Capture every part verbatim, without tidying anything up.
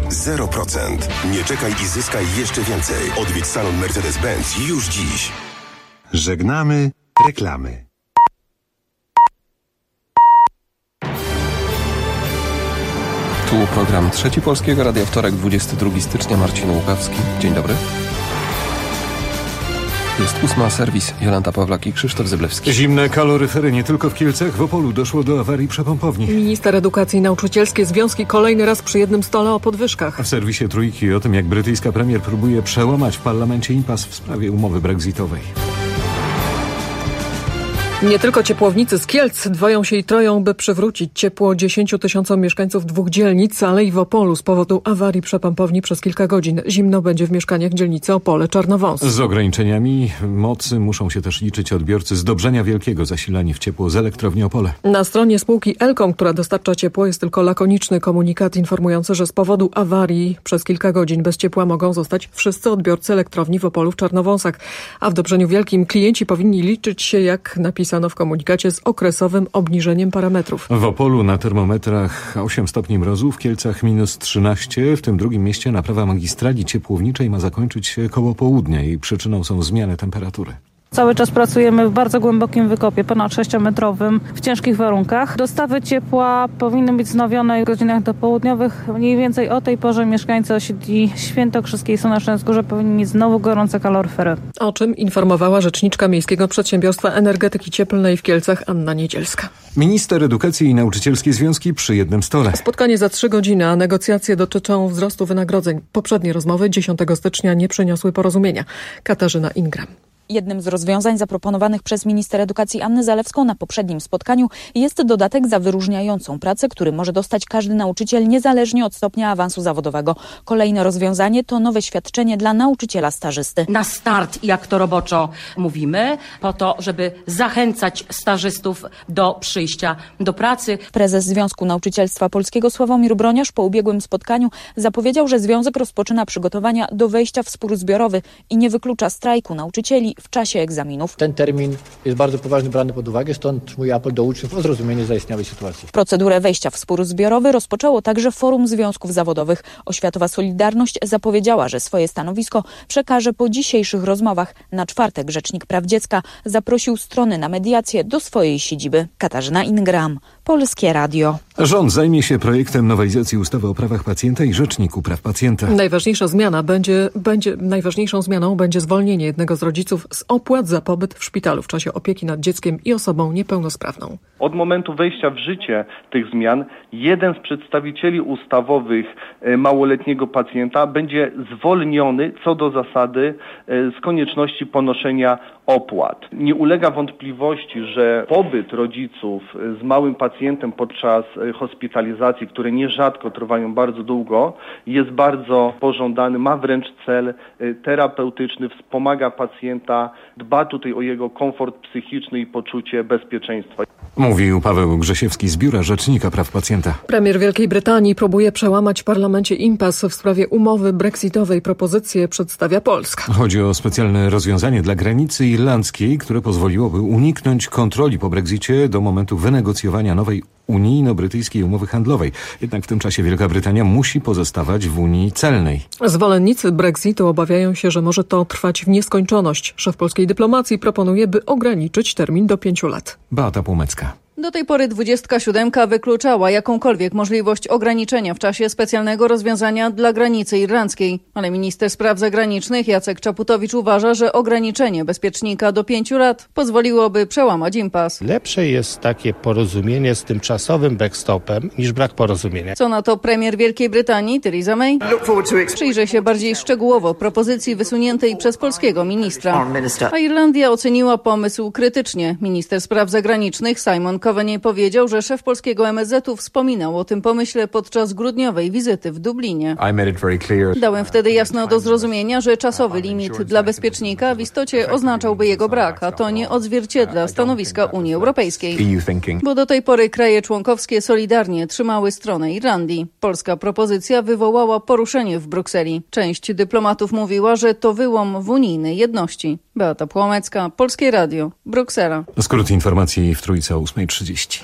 zero procent. Nie czekaj i zyskaj jeszcze więcej. Odwiedź salon Mercedes-Benz już dziś. Żegnamy reklamy. Tu program Trzeci Polskiego Radia, wtorek, dwudziestego drugiego stycznia, Marcin Łukawski. Dzień dobry. Jest ósma, serwis, Jolanta Pawlak i Krzysztof Zyblewski. Zimne kaloryfery nie tylko w Kielcach. W Opolu doszło do awarii przepompowni. Minister edukacji i nauczycielskie związki kolejny raz przy jednym stole o podwyżkach. W serwisie Trójki o tym, jak brytyjska premier próbuje przełamać w parlamencie impas w sprawie umowy brexitowej. Nie tylko ciepłownicy z Kielc dwoją się i troją, by przywrócić ciepło dziesięciu tysiącom mieszkańców dwóch dzielnic, ale i w Opolu z powodu awarii przepompowni przez kilka godzin. Zimno będzie w mieszkaniach dzielnicy Opole-Czarnowąs. Z ograniczeniami mocy muszą się też liczyć odbiorcy z Dobrzenia Wielkiego, zasilani w ciepło z elektrowni Opole. Na stronie spółki Elkom, która dostarcza ciepło, jest tylko lakoniczny komunikat informujący, że z powodu awarii przez kilka godzin bez ciepła mogą zostać wszyscy odbiorcy elektrowni w Opolu w Czarnowąsach. A w Dobrzeniu Wielkim klienci powinni liczyć się, jak napisano w komunikacie, z okresowym obniżeniem parametrów. W Opolu na termometrach osiem stopni mrozu, w Kielcach minus trzynaście. W tym drugim mieście naprawa magistrali ciepłowniczej ma zakończyć się koło południa. Jej przyczyną są zmiany temperatury. Cały czas pracujemy w bardzo głębokim wykopie, ponad sześciometrowym, w ciężkich warunkach. Dostawy ciepła powinny być wznowione w godzinach dopołudniowych. Mniej więcej o tej porze mieszkańcy osiedli Świętokrzyskiej i Słonecznej Wzgórze powinni mieć znowu gorące kaloryfery. O czym informowała rzeczniczka Miejskiego Przedsiębiorstwa Energetyki Cieplnej w Kielcach Anna Niedzielska. Minister edukacji i nauczycielskie związki przy jednym stole. Spotkanie za trzy godziny, a negocjacje dotyczą wzrostu wynagrodzeń. Poprzednie rozmowy dziesiątego stycznia nie przyniosły porozumienia. Katarzyna Ingram. Jednym z rozwiązań zaproponowanych przez minister edukacji Annę Zalewską na poprzednim spotkaniu jest dodatek za wyróżniającą pracę, który może dostać każdy nauczyciel niezależnie od stopnia awansu zawodowego. Kolejne rozwiązanie to nowe świadczenie dla nauczyciela stażysty. Na start, jak to roboczo mówimy, po to, żeby zachęcać stażystów do przyjścia do pracy. Prezes Związku Nauczycielstwa Polskiego Sławomir Broniarz po ubiegłym spotkaniu zapowiedział, że związek rozpoczyna przygotowania do wejścia w spór zbiorowy i nie wyklucza strajku nauczycieli w czasie egzaminów. Ten termin jest bardzo poważnie brany pod uwagę, stąd mój apel do uczniów o zrozumienie zaistniałej sytuacji. Procedurę wejścia w spór zbiorowy rozpoczęło także Forum Związków Zawodowych. Oświatowa Solidarność zapowiedziała, że swoje stanowisko przekaże po dzisiejszych rozmowach. Na czwartek Rzecznik Praw Dziecka zaprosił strony na mediację do swojej siedziby. Katarzyna Ingram, Polskie Radio. Rząd zajmie się projektem nowelizacji ustawy o prawach pacjenta i Rzeczniku Praw Pacjenta. Najważniejsza zmiana będzie, będzie, najważniejszą zmianą będzie zwolnienie jednego z rodziców z opłat za pobyt w szpitalu w czasie opieki nad dzieckiem i osobą niepełnosprawną. Od momentu wejścia w życie tych zmian jeden z przedstawicieli ustawowych małoletniego pacjenta będzie zwolniony co do zasady z konieczności ponoszenia opłat. Nie ulega wątpliwości, że pobyt rodziców z małym pacjentem podczas hospitalizacji, które nierzadko trwają bardzo długo, jest bardzo pożądany, ma wręcz cel terapeutyczny, wspomaga pacjenta, dba tutaj o jego komfort psychiczny i poczucie bezpieczeństwa. Mówił Paweł Grzesiewski z Biura Rzecznika Praw Pacjenta. Premier Wielkiej Brytanii próbuje przełamać w parlamencie impas w sprawie umowy brexitowej. Propozycję przedstawia Polska. Chodzi o specjalne rozwiązanie dla granicy irlandzkiej, które pozwoliłoby uniknąć kontroli po brexicie do momentu wynegocjowania nowej unijno-brytyjskiej umowy handlowej. Jednak w tym czasie Wielka Brytania musi pozostawać w Unii celnej. Zwolennicy brexitu obawiają się, że może to trwać w nieskończoność. Szef polskiej dyplomacji proponuje, by ograniczyć termin do pięciu lat. Beata Półmecka. Do tej pory dwudziestka siódemka wykluczała jakąkolwiek możliwość ograniczenia w czasie specjalnego rozwiązania dla granicy irlandzkiej. Ale minister spraw zagranicznych Jacek Czaputowicz uważa, że ograniczenie bezpiecznika do pięciu lat pozwoliłoby przełamać impas. Lepsze jest takie porozumienie z tymczasowym backstopem niż brak porozumienia. Co na to premier Wielkiej Brytanii Theresa May? Przyjrzy się bardziej szczegółowo propozycji wysuniętej przez polskiego ministra. A Irlandia oceniła pomysł krytycznie. Minister spraw zagranicznych Simon Coveney powiedział, że szef polskiego M S Z-u wspominał o tym pomyśle podczas grudniowej wizyty w Dublinie. Dałem wtedy jasno do zrozumienia, że czasowy limit dla bezpiecznika w istocie oznaczałby jego brak, a to nie odzwierciedla stanowiska Unii Europejskiej. Bo do tej pory kraje członkowskie solidarnie trzymały stronę Irlandii. Polska propozycja wywołała poruszenie w Brukseli. Część dyplomatów mówiła, że to wyłom w unijnej jedności. Beata Płomecka, Polskie Radio, Bruksela. Skrót informacji w Trójce o ósma trzydzieści.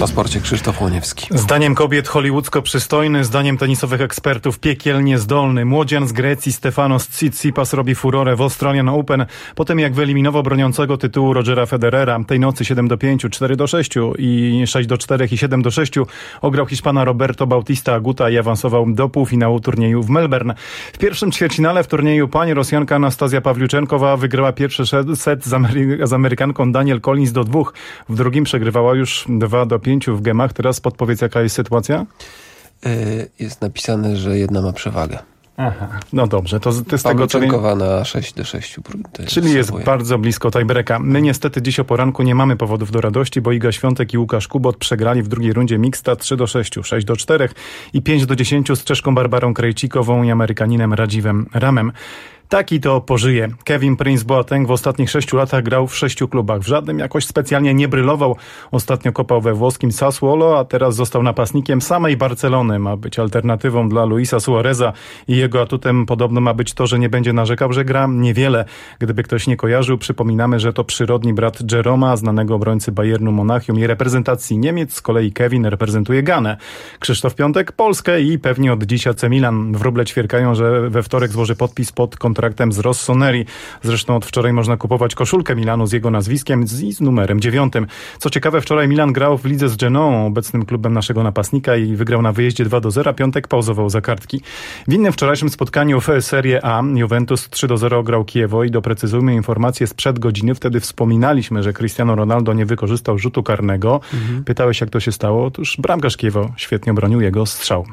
O sporcie Krzysztof Łoniewski. Zdaniem kobiet hollywoodzko przystojny, zdaniem tenisowych ekspertów piekielnie zdolny. Młodzian z Grecji Stefanos Tsitsipas robi furorę w Australian Open po tym, jak wyeliminował broniącego tytułu Rogera Federera. Tej nocy siedem do pięciu, cztery do sześciu i sześć do czterech i siedem do sześciu ograł Hiszpana Roberto Bautista Aguta i awansował do półfinału turnieju w Melbourne. W pierwszym ćwierćfinale w turnieju pań Rosjanka Anastazja Pawliuczenkowa wygrała pierwszy set z, Amery- z Amerykanką Daniel Collins do dwóch. W drugim przegrywała już dwa do pięciu w gemach. Teraz podpowiedz, jaka jest sytuacja? Yy, jest napisane, że jedna ma przewagę. Aha, no dobrze, to, to z tego co wiem... na sześć do sześciu. Czyli jest bardzo blisko tiebreaka. My niestety dziś o poranku nie mamy powodów do radości, bo Iga Świątek i Łukasz Kubot przegrali w drugiej rundzie mixta trzy do sześciu, sześć do czterech i pięć do dziesięciu z Czeszką Barbarą Krejcikową i Amerykaninem Radziwem Ramem. Taki to pożyje. Kevin Prince Boateng w ostatnich sześciu latach grał w sześciu klubach. W żadnym jakoś specjalnie nie brylował. Ostatnio kopał we włoskim Sassuolo, a teraz został napastnikiem samej Barcelony. Ma być alternatywą dla Luisa Suareza i jego atutem podobno ma być to, że nie będzie narzekał, że gra niewiele. Gdyby ktoś nie kojarzył, przypominamy, że to przyrodni brat Jeroma, znanego obrońcy Bayernu Monachium i reprezentacji Niemiec. Z kolei Kevin reprezentuje Ganę. Krzysztof Piątek Polskę i pewnie od dziś A C Milan. Wróble ćwierkają, że we wtorek złoży podpis pod kontraktem z Rossoneri. Zresztą od wczoraj można kupować koszulkę Milanu z jego nazwiskiem i z numerem dziewiątym. Co ciekawe, wczoraj Milan grał w lidze z Genoą, obecnym klubem naszego napastnika, i wygrał na wyjeździe dwa do zera. Piątek pauzował za kartki. W innym wczorajszym spotkaniu w Serie A Juventus trzy do zera grał Kijewo i doprecyzujmy informację sprzed godziny. Wtedy wspominaliśmy, że Cristiano Ronaldo nie wykorzystał rzutu karnego. Mhm. Pytałeś, jak to się stało? Otóż bramkarz Kijewo świetnie obronił jego strzał.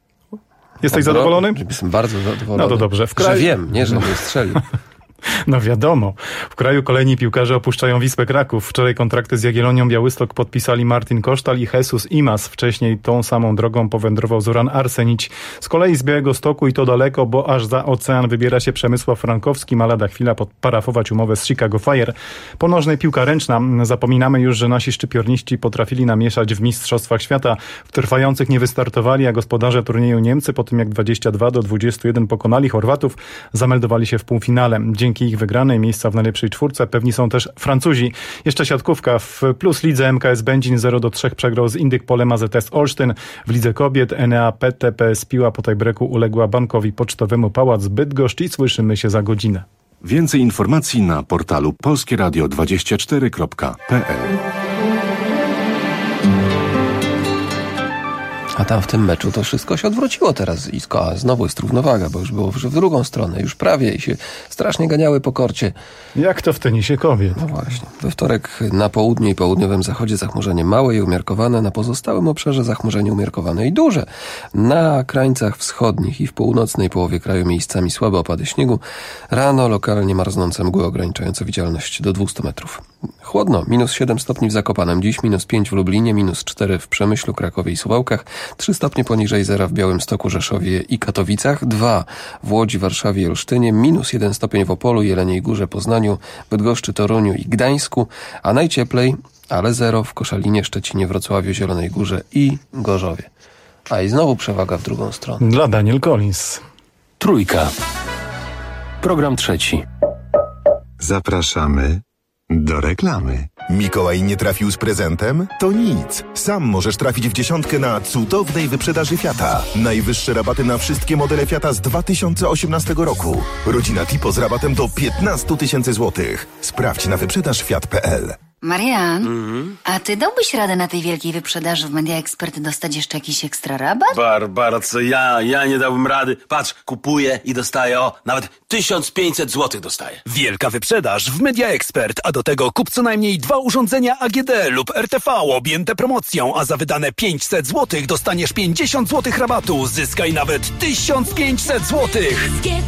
Jesteś Obro- zadowolony? Jestem bardzo zadowolony. No to dobrze. W kraju... Że wiem, nie, że nie strzelił. No wiadomo. W kraju kolejni piłkarze opuszczają Wisłę Kraków. Wczoraj kontrakty z Jagiellonią Białystok podpisali Martin Kosztal i Jesus Imas. Wcześniej tą samą drogą powędrował Zoran Arsenić. Z kolei z Białegostoku, i to daleko, bo aż za ocean, wybiera się Przemysław Frankowski. Ma lada chwila podparafować umowę z Chicago Fire. Ponożnej piłka ręczna. Zapominamy już, że nasi szczypiorniści potrafili namieszać w Mistrzostwach Świata. W trwających nie wystartowali, a gospodarze turnieju Niemcy po tym, jak dwadzieścia dwa do dwudziestu jeden pokonali Chorwatów, zameldowali się w półfinale. Dzięki ich wygranej miejsca w najlepszej czwórce pewni są też Francuzi. Jeszcze siatkówka. W Plus Lidze M K S Będzin zero do trzech przegrał z Indyk Polem A Z S Olsztyn. W Lidze Kobiet Enea P T P S Piła po tiebreaku uległa Bankowi Pocztowemu Pałac Bydgoszcz i słyszymy się za godzinę. Więcej informacji na portalu polskie radio dwadzieścia cztery kropka p l. A tam w tym meczu to wszystko się odwróciło teraz, Isko, a znowu jest równowaga, bo już było w drugą stronę, już prawie i się strasznie ganiały po korcie. Jak to w tenisie kobiet? No właśnie. We wtorek na południu i południowym zachodzie zachmurzenie małe i umiarkowane, na pozostałym obszarze zachmurzenie umiarkowane i duże. Na krańcach wschodnich i w północnej połowie kraju miejscami słabe opady śniegu. Rano lokalnie marznące mgły ograniczające widzialność do dwieście metrów. Chłodno, minus siedem stopni w Zakopanem dziś, minus pięć w Lublinie, minus cztery w Przemyślu, Krakowie i Suwałkach, trzy stopnie poniżej zera w Białymstoku, Rzeszowie i Katowicach, dwa w Łodzi, Warszawie i Olsztynie, minus jeden stopień w Opolu, Jeleniej Górze, Poznaniu, Bydgoszczy, Toruniu i Gdańsku, a najcieplej, ale zero w Koszalinie, Szczecinie, Wrocławiu, Zielonej Górze i Gorzowie. A i znowu przewaga w drugą stronę. Dla Daniel Collins. Trójka. Program trzeci. Zapraszamy do reklamy. Mikołaj nie trafił z prezentem? To nic. Sam możesz trafić w dziesiątkę na cudownej wyprzedaży Fiata. Najwyższe rabaty na wszystkie modele Fiata z dwa tysiące osiemnastego roku. Rodzina Tipo z rabatem do piętnaście tysięcy złotych. Sprawdź na wyprzedaż fiat kropka p l. Marian, mm. a ty dałbyś radę na tej wielkiej wyprzedaży w Media Expert dostać jeszcze jakiś ekstra rabat? Barbara, co ja? Ja nie dałbym rady. Patrz, kupuję i dostaję, o, nawet tysiąc pięćset złotych dostaję. Wielka wyprzedaż w Media Expert, a do tego kup co najmniej dwa urządzenia A G D lub R T V objęte promocją, a za wydane pięćset złotych dostaniesz pięćdziesiąt złotych rabatu. Zyskaj nawet tysiąc pięćset złotych.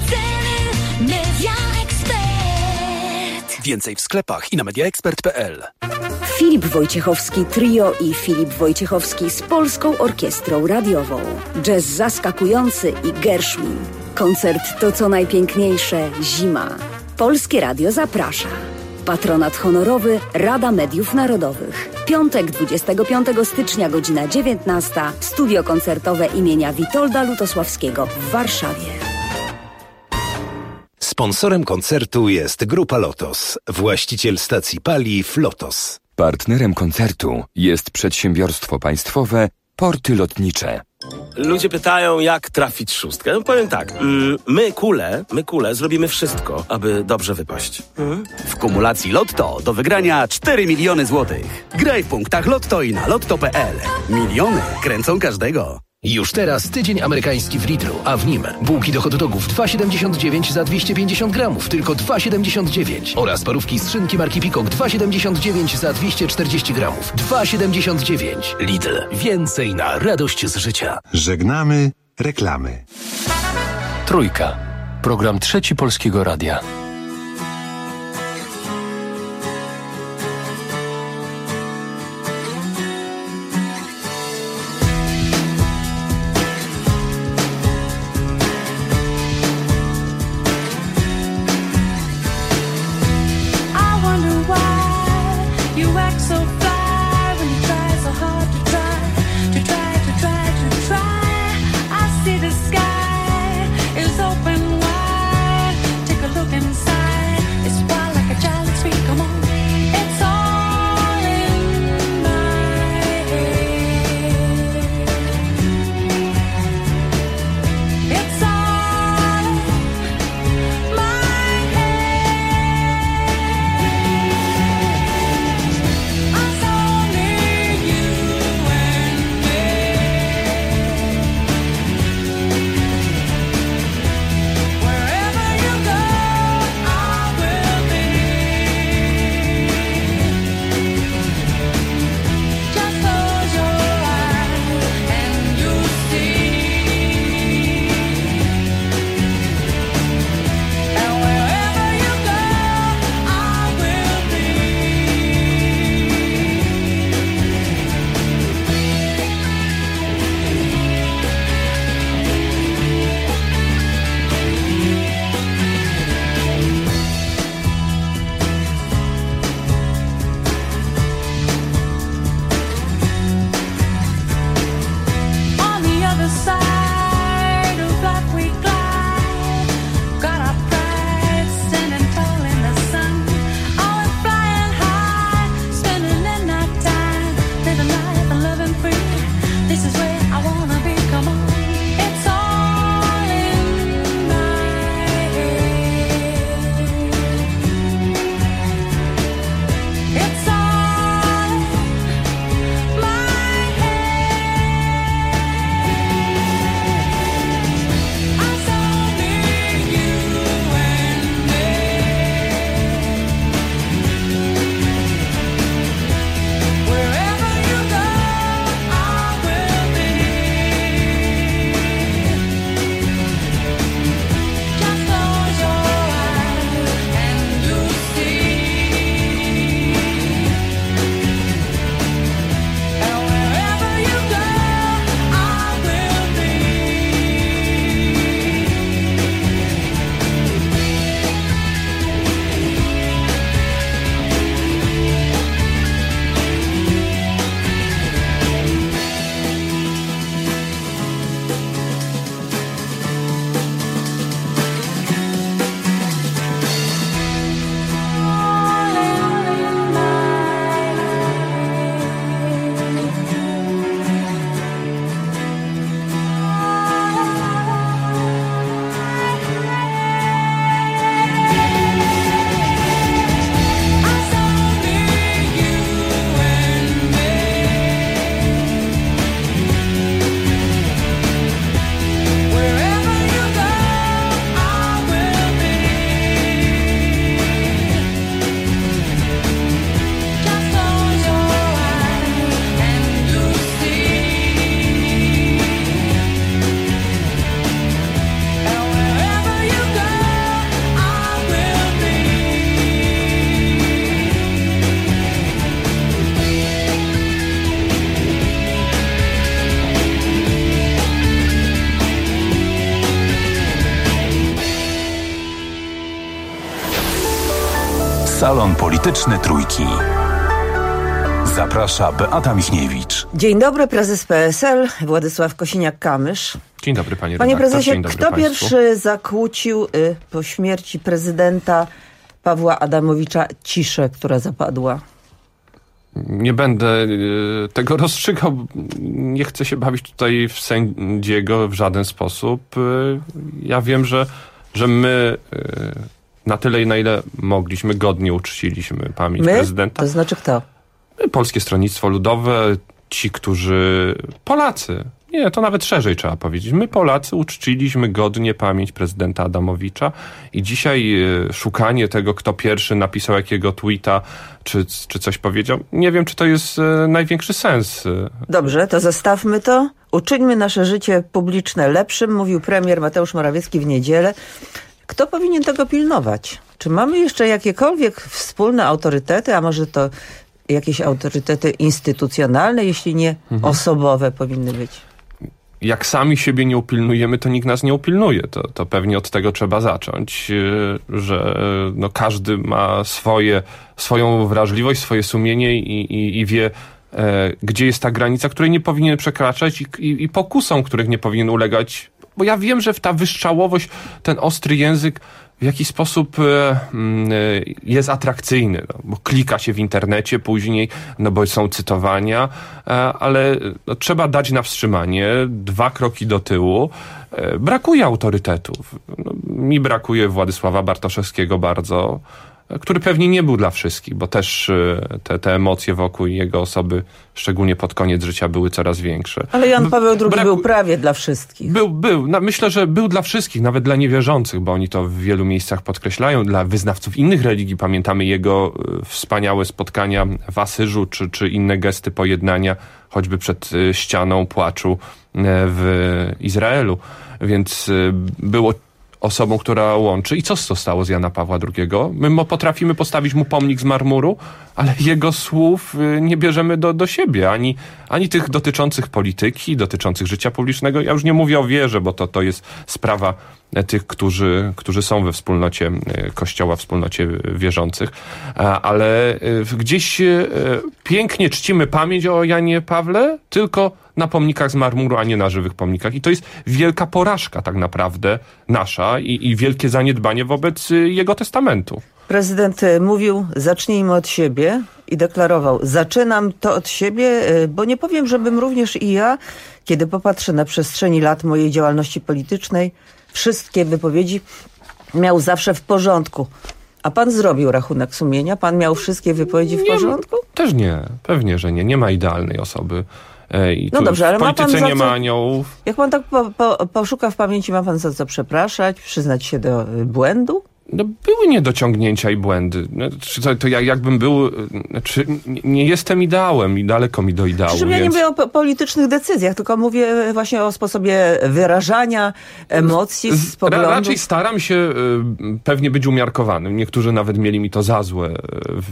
Media Expert. Więcej w sklepach i na media expert kropka p l. Filip Wojciechowski Trio i Filip Wojciechowski z Polską Orkiestrą Radiową. Jazz zaskakujący i Gershwin. Koncert to co najpiękniejsze zima. Polskie Radio zaprasza. Patronat honorowy Rada Mediów Narodowych. Piątek dwudziestego piątego stycznia, godzina dziewiętnasta. Studio koncertowe imienia Witolda Lutosławskiego w Warszawie. Sponsorem koncertu jest Grupa Lotos, właściciel stacji paliw Lotos. Partnerem koncertu jest przedsiębiorstwo państwowe Porty Lotnicze. Ludzie pytają, jak trafić szóstkę. No powiem tak, mm, my kule, my kule zrobimy wszystko, aby dobrze wypaść. Mhm. W kumulacji Lotto do wygrania cztery miliony złotych. Graj w punktach Lotto i na lotto kropka p l. Miliony kręcą każdego. Już teraz tydzień amerykański w Lidlu, a w nim bułki do hot dogów dwa siedemdziesiąt dziewięć za dwieście pięćdziesiąt gramów, tylko dwa siedemdziesiąt dziewięć. Oraz parówki z szynki marki Peacock dwa siedemdziesiąt dziewięć za dwieście czterdzieści gramów, dwa siedemdziesiąt dziewięć. Lidl. Więcej na radość z życia. Żegnamy reklamy. Trójka. Program Trzeci Polskiego Radia. Salon Polityczny Trójki. Zaprasza Beata Michniewicz. Dzień dobry, prezes P S L Władysław Kosiniak-Kamysz. Dzień dobry, panie Panie redaktor. prezesie, Dzień dobry kto państwu. pierwszy zakłócił y, po śmierci prezydenta Pawła Adamowicza ciszę, która zapadła? Nie będę tego rozstrzygał. Nie chcę się bawić tutaj w sędziego w żaden sposób. Ja wiem, że, że my na tyle, na ile mogliśmy, godnie uczciliśmy pamięć my? prezydenta. To znaczy kto? Polskie Stronnictwo Ludowe, ci, którzy... Polacy. Nie, to nawet szerzej trzeba powiedzieć. My, Polacy, uczciliśmy godnie pamięć prezydenta Adamowicza i dzisiaj e, szukanie tego, kto pierwszy napisał jakiego tweeta, czy, czy coś powiedział, nie wiem, czy to jest e, największy sens. Dobrze, to zostawmy to. Uczyńmy nasze życie publiczne lepszym, mówił premier Mateusz Morawiecki w niedzielę. Kto powinien tego pilnować? Czy mamy jeszcze jakiekolwiek wspólne autorytety, a może to jakieś autorytety instytucjonalne, jeśli nie mhm. osobowe powinny być? Jak sami siebie nie upilnujemy, to nikt nas nie upilnuje. To, to pewnie od tego trzeba zacząć, że no każdy ma swoje, swoją wrażliwość, swoje sumienie i, i, i wie, e, gdzie jest ta granica, której nie powinien przekraczać i, i, i pokusom, których nie powinien ulegać. Bo ja wiem, że ta wyższałowość, ten ostry język w jakiś sposób e, jest atrakcyjny, no, bo klika się w internecie później, no bo są cytowania, e, ale no, trzeba dać na wstrzymanie, dwa kroki do tyłu. E, brakuje autorytetów. No, mi brakuje Władysława Bartoszewskiego bardzo, który pewnie nie był dla wszystkich, bo też te, te emocje wokół jego osoby, szczególnie pod koniec życia, były coraz większe. Ale Jan Paweł drugi Braku... był prawie dla wszystkich. Był, był. No, myślę, że był dla wszystkich, nawet dla niewierzących, bo oni to w wielu miejscach podkreślają. Dla wyznawców innych religii pamiętamy jego wspaniałe spotkania w Asyżu, czy, czy inne gesty pojednania, choćby przed ścianą płaczu w Izraelu. Więc było osobą, która łączy. I co zostało z Jana Pawła drugiego? My potrafimy postawić mu pomnik z marmuru, ale jego słów nie bierzemy do, do siebie. Ani, ani tych dotyczących polityki, dotyczących życia publicznego. Ja już nie mówię o wierze, bo to, to jest sprawa tych, którzy, którzy są we wspólnocie Kościoła, wspólnocie wierzących. Ale gdzieś pięknie czcimy pamięć o Janie Pawle, tylko na pomnikach z marmuru, a nie na żywych pomnikach. I to jest wielka porażka tak naprawdę nasza i, i wielkie zaniedbanie wobec jego testamentu. Prezydent mówił, zacznijmy od siebie i deklarował, zaczynam to od siebie, bo nie powiem, żebym również i ja, kiedy popatrzę na przestrzeni lat mojej działalności politycznej, wszystkie wypowiedzi miał zawsze w porządku. A pan zrobił rachunek sumienia? Pan miał wszystkie wypowiedzi w nie, porządku? Też nie. Pewnie, że nie. Nie ma idealnej osoby. I no dobrze, ale w polityce ma pan nie co, ma aniołów. Jak pan tak po, po, poszuka w pamięci, ma pan za co przepraszać, przyznać się do błędu? No, były niedociągnięcia i błędy. To, to ja jakbym był... Znaczy, nie jestem ideałem i daleko mi do ideału. Przecież ja więc... nie mówię o po- politycznych decyzjach, tylko mówię właśnie o sposobie wyrażania emocji, z poglądów. Raczej staram się y, pewnie być umiarkowany. Niektórzy nawet mieli mi to za złe w,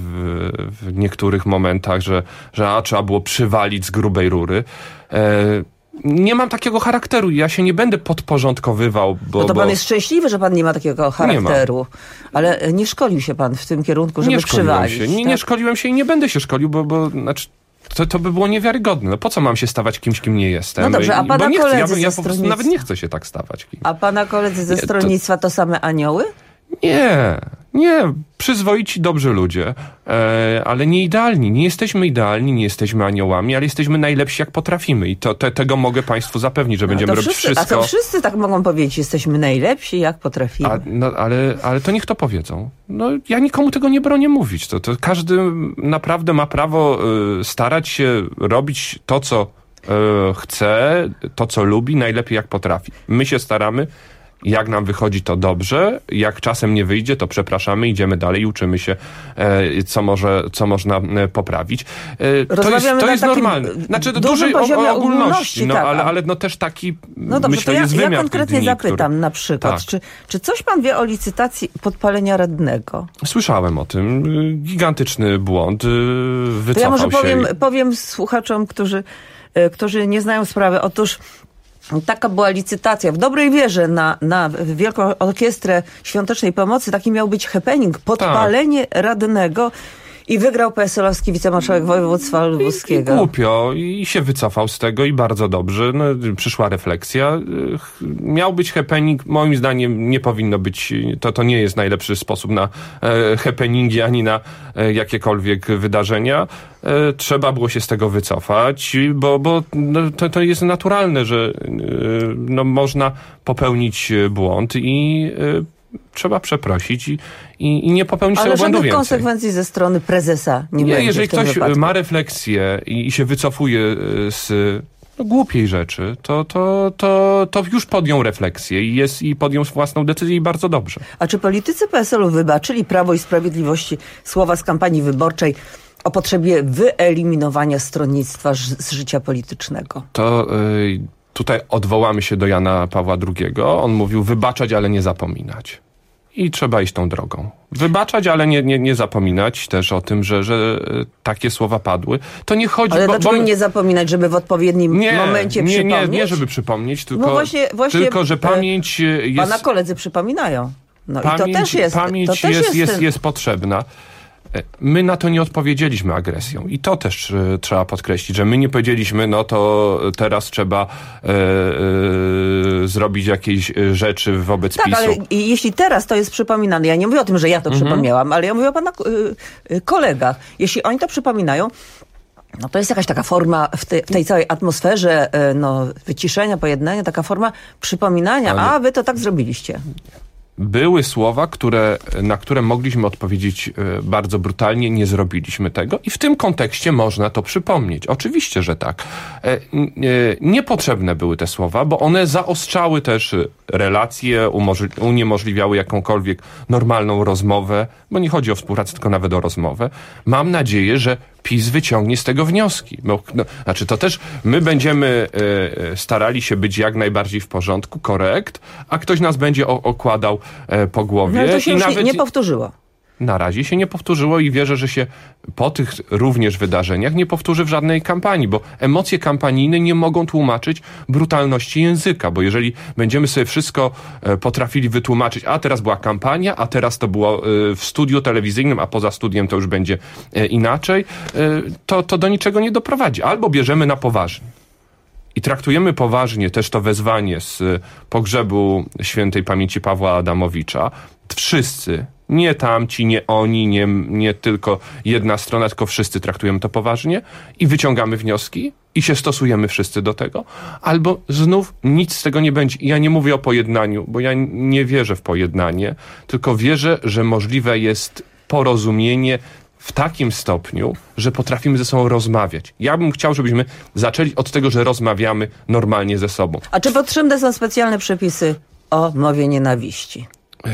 w niektórych momentach, że, że a, trzeba było przywalić z grubej rury. E, Nie mam takiego charakteru i ja się nie będę podporządkowywał, bo... No to pan bo... jest szczęśliwy, że pan nie ma takiego charakteru. Nie ale nie szkolił się pan w tym kierunku, żeby nie przywalić. Się. Nie, tak? nie szkoliłem się i nie będę się szkolił, bo, bo znaczy, to, to by było niewiarygodne. No po co mam się stawać kimś, kim nie jestem? No dobrze, a pana bo nie koledzy chcę, ja, ja ze po prostu nawet nie chcę się tak stawać. Kim. A pana koledzy ze nie, stronnictwa to... to same anioły? Nie, nie. Przyzwoici, dobrzy ludzie, e, ale nie idealni. Nie jesteśmy idealni, nie jesteśmy aniołami, ale jesteśmy najlepsi, jak potrafimy. I to, te, tego mogę państwu zapewnić, że no, będziemy robić wszyscy, wszystko. A to wszyscy tak mogą powiedzieć, jesteśmy najlepsi, jak potrafimy. A, no, ale, ale to niech to powiedzą. No, ja nikomu tego nie bronię mówić. To, to każdy naprawdę ma prawo y, starać się robić to, co y, chce, to, co lubi, najlepiej, jak potrafi. My się staramy. Jak nam wychodzi, to dobrze. Jak czasem nie wyjdzie, to przepraszamy, idziemy dalej i uczymy się, e, co, może, co można e, poprawić. E, to jest, to jest normalne. Znaczy, dużej o, o ogólności, no, tak, ale, ale no też taki, no dobrze, myślę, to ja, jest wymiar ja konkretnie dni, zapytam który... na przykład, tak. czy, czy coś pan wie o licytacji podpalenia radnego? Słyszałem o tym. Gigantyczny błąd. Wycofał to ja może się. Powiem, powiem słuchaczom, którzy, którzy nie znają sprawy. Otóż taka była licytacja w dobrej wierze na, na Wielką Orkiestrę Świątecznej Pomocy. Taki miał być happening, podpalenie tak. radnego. I wygrał P S L-owski wicemarszałek województwa lubuskiego. I głupio. I się wycofał z tego i bardzo dobrze. No, przyszła refleksja. Miał być happening. Moim zdaniem nie powinno być. To, to nie jest najlepszy sposób na e, happeningi ani na e, jakiekolwiek wydarzenia. E, trzeba było się z tego wycofać, bo, bo no, to, to jest naturalne, że e, no, można popełnić błąd i e, trzeba przeprosić i, i, i nie popełnić Ale tego błędu więcej. Ale żadnych konsekwencji ze strony prezesa nie, nie będzie. Jeżeli w tym ktoś wypadku. ma refleksję i, i się wycofuje z no, głupiej rzeczy, to, to, to, to już podjął refleksję i, jest, i podjął własną decyzję i bardzo dobrze. A czy politycy P S L-u wybaczyli Prawo i Sprawiedliwości słowa z kampanii wyborczej o potrzebie wyeliminowania stronnictwa z życia politycznego? To y, tutaj odwołamy się do Jana Pawła drugiego. On mówił wybaczać, ale nie zapominać. I trzeba iść tą drogą. Wybaczać, ale nie, nie, nie zapominać też o tym, że, że takie słowa padły. To nie chodzi... Ale bo, dlaczego bo... nie zapominać, żeby w odpowiednim nie, momencie nie, przypomnieć? Nie, nie, żeby przypomnieć, tylko, no właśnie, właśnie tylko że pamięć jest... Pana koledzy przypominają. No pamięć, i to też jest... Pamięć to też jest, jest, jest, ten... jest potrzebna. My na to nie odpowiedzieliśmy agresją i to też y, trzeba podkreślić, że my nie powiedzieliśmy, no to teraz trzeba y, y, zrobić jakieś rzeczy wobec tak, PiSu. Tak, ale jeśli teraz to jest przypominane, ja nie mówię o tym, że ja to mhm. przypomniałam, ale ja mówię o pana y, y, kolegach. Jeśli oni to przypominają, no to jest jakaś taka forma w, te, w tej całej atmosferze y, no, wyciszenia, pojednania, taka forma przypominania, ale... a wy to tak zrobiliście. Były słowa, które, na które mogliśmy odpowiedzieć bardzo brutalnie, nie zrobiliśmy tego i w tym kontekście można to przypomnieć. Oczywiście, że tak. Niepotrzebne były te słowa, bo one zaostrzały też relacje, uniemożliwiały jakąkolwiek normalną rozmowę, bo nie chodzi o współpracę, tylko nawet o rozmowę. Mam nadzieję, że PiS wyciągnie z tego wnioski. Bo, no, znaczy to też my będziemy e, starali się być jak najbardziej w porządku, korekt, a ktoś nas będzie o, okładał e, po głowie. No to się i już nawet nie, nie powtórzyło. Na razie się nie powtórzyło i wierzę, że się po tych również wydarzeniach nie powtórzy w żadnej kampanii, bo emocje kampanijne nie mogą tłumaczyć brutalności języka, bo jeżeli będziemy sobie wszystko potrafili wytłumaczyć, a teraz była kampania, a teraz to było w studiu telewizyjnym, a poza studiem to już będzie inaczej, to, to do niczego nie doprowadzi. Albo bierzemy na poważnie i traktujemy poważnie też to wezwanie z pogrzebu świętej pamięci Pawła Adamowicza. Wszyscy, nie tamci, nie oni, nie, nie tylko jedna strona, tylko wszyscy traktujemy to poważnie i wyciągamy wnioski i się stosujemy wszyscy do tego, albo znów nic z tego nie będzie. I ja nie mówię o pojednaniu, bo ja nie wierzę w pojednanie, tylko wierzę, że możliwe jest porozumienie w takim stopniu, że potrafimy ze sobą rozmawiać. Ja bym chciał, żebyśmy zaczęli od tego, że rozmawiamy normalnie ze sobą. A czy potrzebne są specjalne przepisy o mowie nienawiści?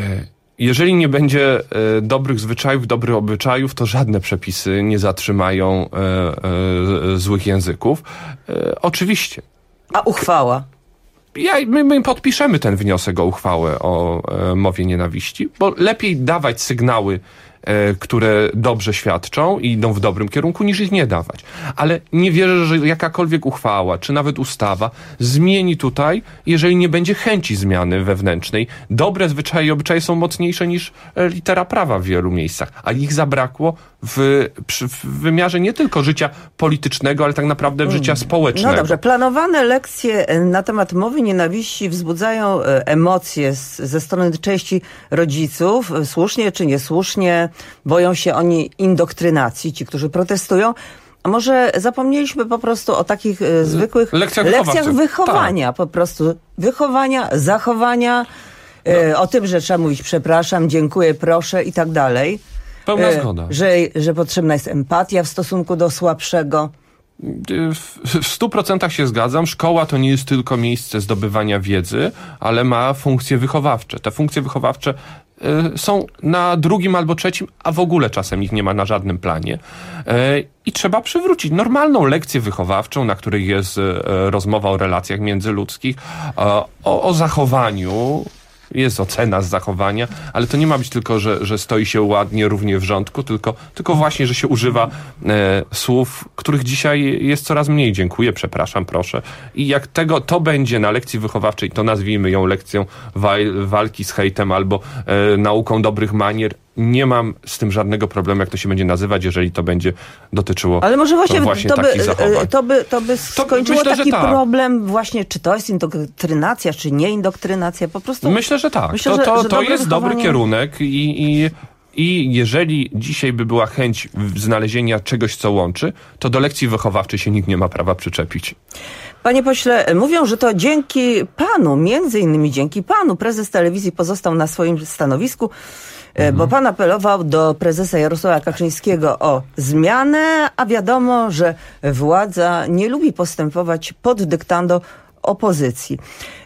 Jeżeli nie będzie e, dobrych zwyczajów, dobrych obyczajów, to żadne przepisy nie zatrzymają e, e, złych języków. E, oczywiście. A uchwała? Ja, my, my podpiszemy ten wniosek o uchwałę o e, mowie nienawiści, bo lepiej dawać sygnały, e, które dobrze świadczą i idą w dobrym kierunku, niż ich nie dawać. Ale nie wierzę, że jakakolwiek uchwała, czy nawet ustawa zmieni tutaj, jeżeli nie będzie chęci zmiany wewnętrznej. Dobre zwyczaje i obyczaje są mocniejsze niż litera prawa w wielu miejscach, a ich zabrakło w, przy, w wymiarze nie tylko życia politycznego, ale tak naprawdę mm. życia społecznego. No dobrze, planowane lekcje na temat mowy nienawiści wzbudzają emocje z, ze strony części rodziców, słusznie czy niesłusznie, boją się oni indoktrynacji, ci, którzy protestują. A może zapomnieliśmy po prostu o takich e, zwykłych lekcjach, lekcjach wychowania, tak. Po prostu wychowania, zachowania, e, no. O tym, że trzeba mówić przepraszam, dziękuję, proszę i tak dalej. Pełna zgoda. Że, że potrzebna jest empatia w stosunku do słabszego. W stu procentach się zgadzam. Szkoła to nie jest tylko miejsce zdobywania wiedzy, ale ma funkcje wychowawcze. Te funkcje wychowawcze y, są na drugim albo trzecim, a w ogóle czasem ich nie ma na żadnym planie. Y, I trzeba przywrócić normalną lekcję wychowawczą, na której jest y, rozmowa o relacjach międzyludzkich, y, o, o zachowaniu. Jest ocena z zachowania, ale to nie ma być tylko, że, że stoi się ładnie, równie w rządku, tylko, tylko właśnie, że się używa e, słów, których dzisiaj jest coraz mniej. Dziękuję, przepraszam, proszę. I jak tego to będzie na lekcji wychowawczej, to nazwijmy ją lekcją wal, walki z hejtem albo e, nauką dobrych manier, nie mam z tym żadnego problemu, jak to się będzie nazywać, jeżeli to będzie dotyczyło Ale może właśnie, właśnie to, by, takich zachowań. to, by, to by skończyło myślę, taki tak. problem właśnie, czy to jest indoktrynacja, czy nie indoktrynacja, po prostu... Myślę, że tak. Myślę, to że, to, że to dobre jest wychowanie... dobry kierunek i, i, i jeżeli dzisiaj by była chęć znalezienia czegoś, co łączy, to do lekcji wychowawczej się nikt nie ma prawa przyczepić. Panie pośle, mówią, że to dzięki panu, między innymi dzięki panu, prezes telewizji pozostał na swoim stanowisku, mhm. bo pan apelował do prezesa Jarosława Kaczyńskiego o zmianę, a wiadomo, że władza nie lubi postępować pod dyktando opozycji.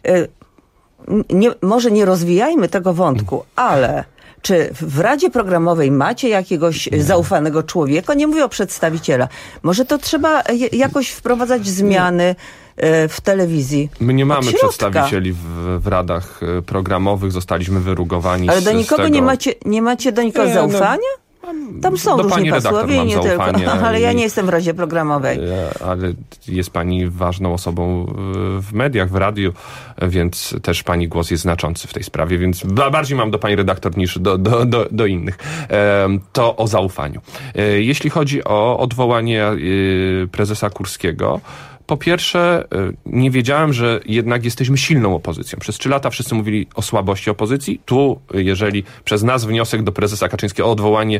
Nie, może nie rozwijajmy tego wątku, ale... Czy w Radzie Programowej macie jakiegoś nie. zaufanego człowieka? Nie mówię o przedstawiciela. Może to trzeba jakoś wprowadzać zmiany w telewizji. My nie mamy przedstawicieli w, w radach programowych, zostaliśmy wyrugowani. Ale do z, nikogo z tego... nie macie, nie macie do nikogo nie, zaufania? No... Tam są do różni posłowie i nie tylko. Ale ja nie jestem w Radzie Programowej. Ale jest pani ważną osobą w mediach, w radiu, więc też pani głos jest znaczący w tej sprawie, więc bardziej mam do pani redaktor niż do, do, do, do innych. To o zaufaniu. Jeśli chodzi o odwołanie prezesa Kurskiego, po pierwsze, nie wiedziałem, że jednak jesteśmy silną opozycją. Przez trzy lata wszyscy mówili o słabości opozycji. Tu, jeżeli przez nas wniosek do prezesa Kaczyńskiego o odwołanie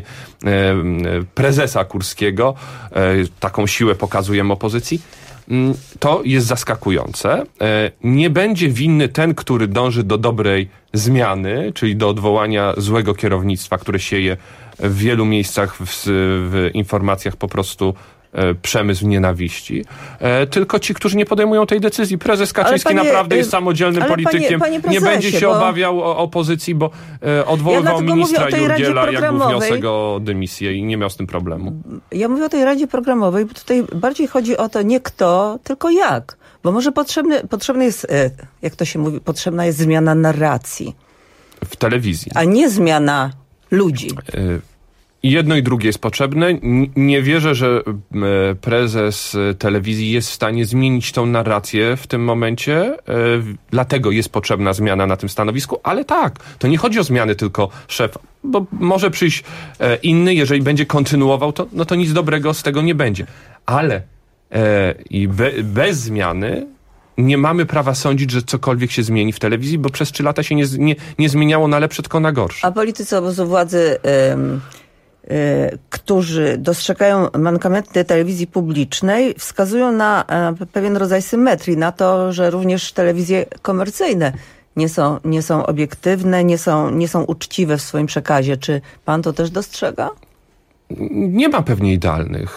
prezesa Kurskiego, taką siłę pokazujemy opozycji, to jest zaskakujące. Nie będzie winny ten, który dąży do dobrej zmiany, czyli do odwołania złego kierownictwa, które sieje w wielu miejscach w, w informacjach po prostu przemysł nienawiści, e, tylko ci, którzy nie podejmują tej decyzji. Prezes Kaczyński panie, naprawdę jest samodzielnym politykiem. Panie, panie prezesie, nie będzie się bo... obawiał o opozycji, bo e, odwoływał ja ministra Jurgiela, jak był wniosek o dymisję i nie miał z tym problemu. Ja mówię o tej Radzie Programowej, bo tutaj bardziej chodzi o to nie kto, tylko jak. Bo może potrzebny, potrzebny jest, jak to się mówi, potrzebna jest zmiana narracji. W telewizji. A nie zmiana ludzi. E, Jedno i drugie jest potrzebne. Nie wierzę, że prezes telewizji jest w stanie zmienić tą narrację w tym momencie. Dlatego jest potrzebna zmiana na tym stanowisku. Ale tak, to nie chodzi o zmiany tylko szefa, bo może przyjść inny, jeżeli będzie kontynuował to, no to nic dobrego z tego nie będzie. Ale e, i be, bez zmiany nie mamy prawa sądzić, że cokolwiek się zmieni w telewizji, bo przez trzy lata się nie, nie, nie zmieniało na lepsze, tylko na gorsze. A politycy obozu władzy... Ym... którzy dostrzegają mankamenty telewizji publicznej, wskazują na pewien rodzaj symetrii, na to, że również telewizje komercyjne nie są, nie są obiektywne, nie są, nie są uczciwe w swoim przekazie. Czy pan to też dostrzega? Nie ma pewnie idealnych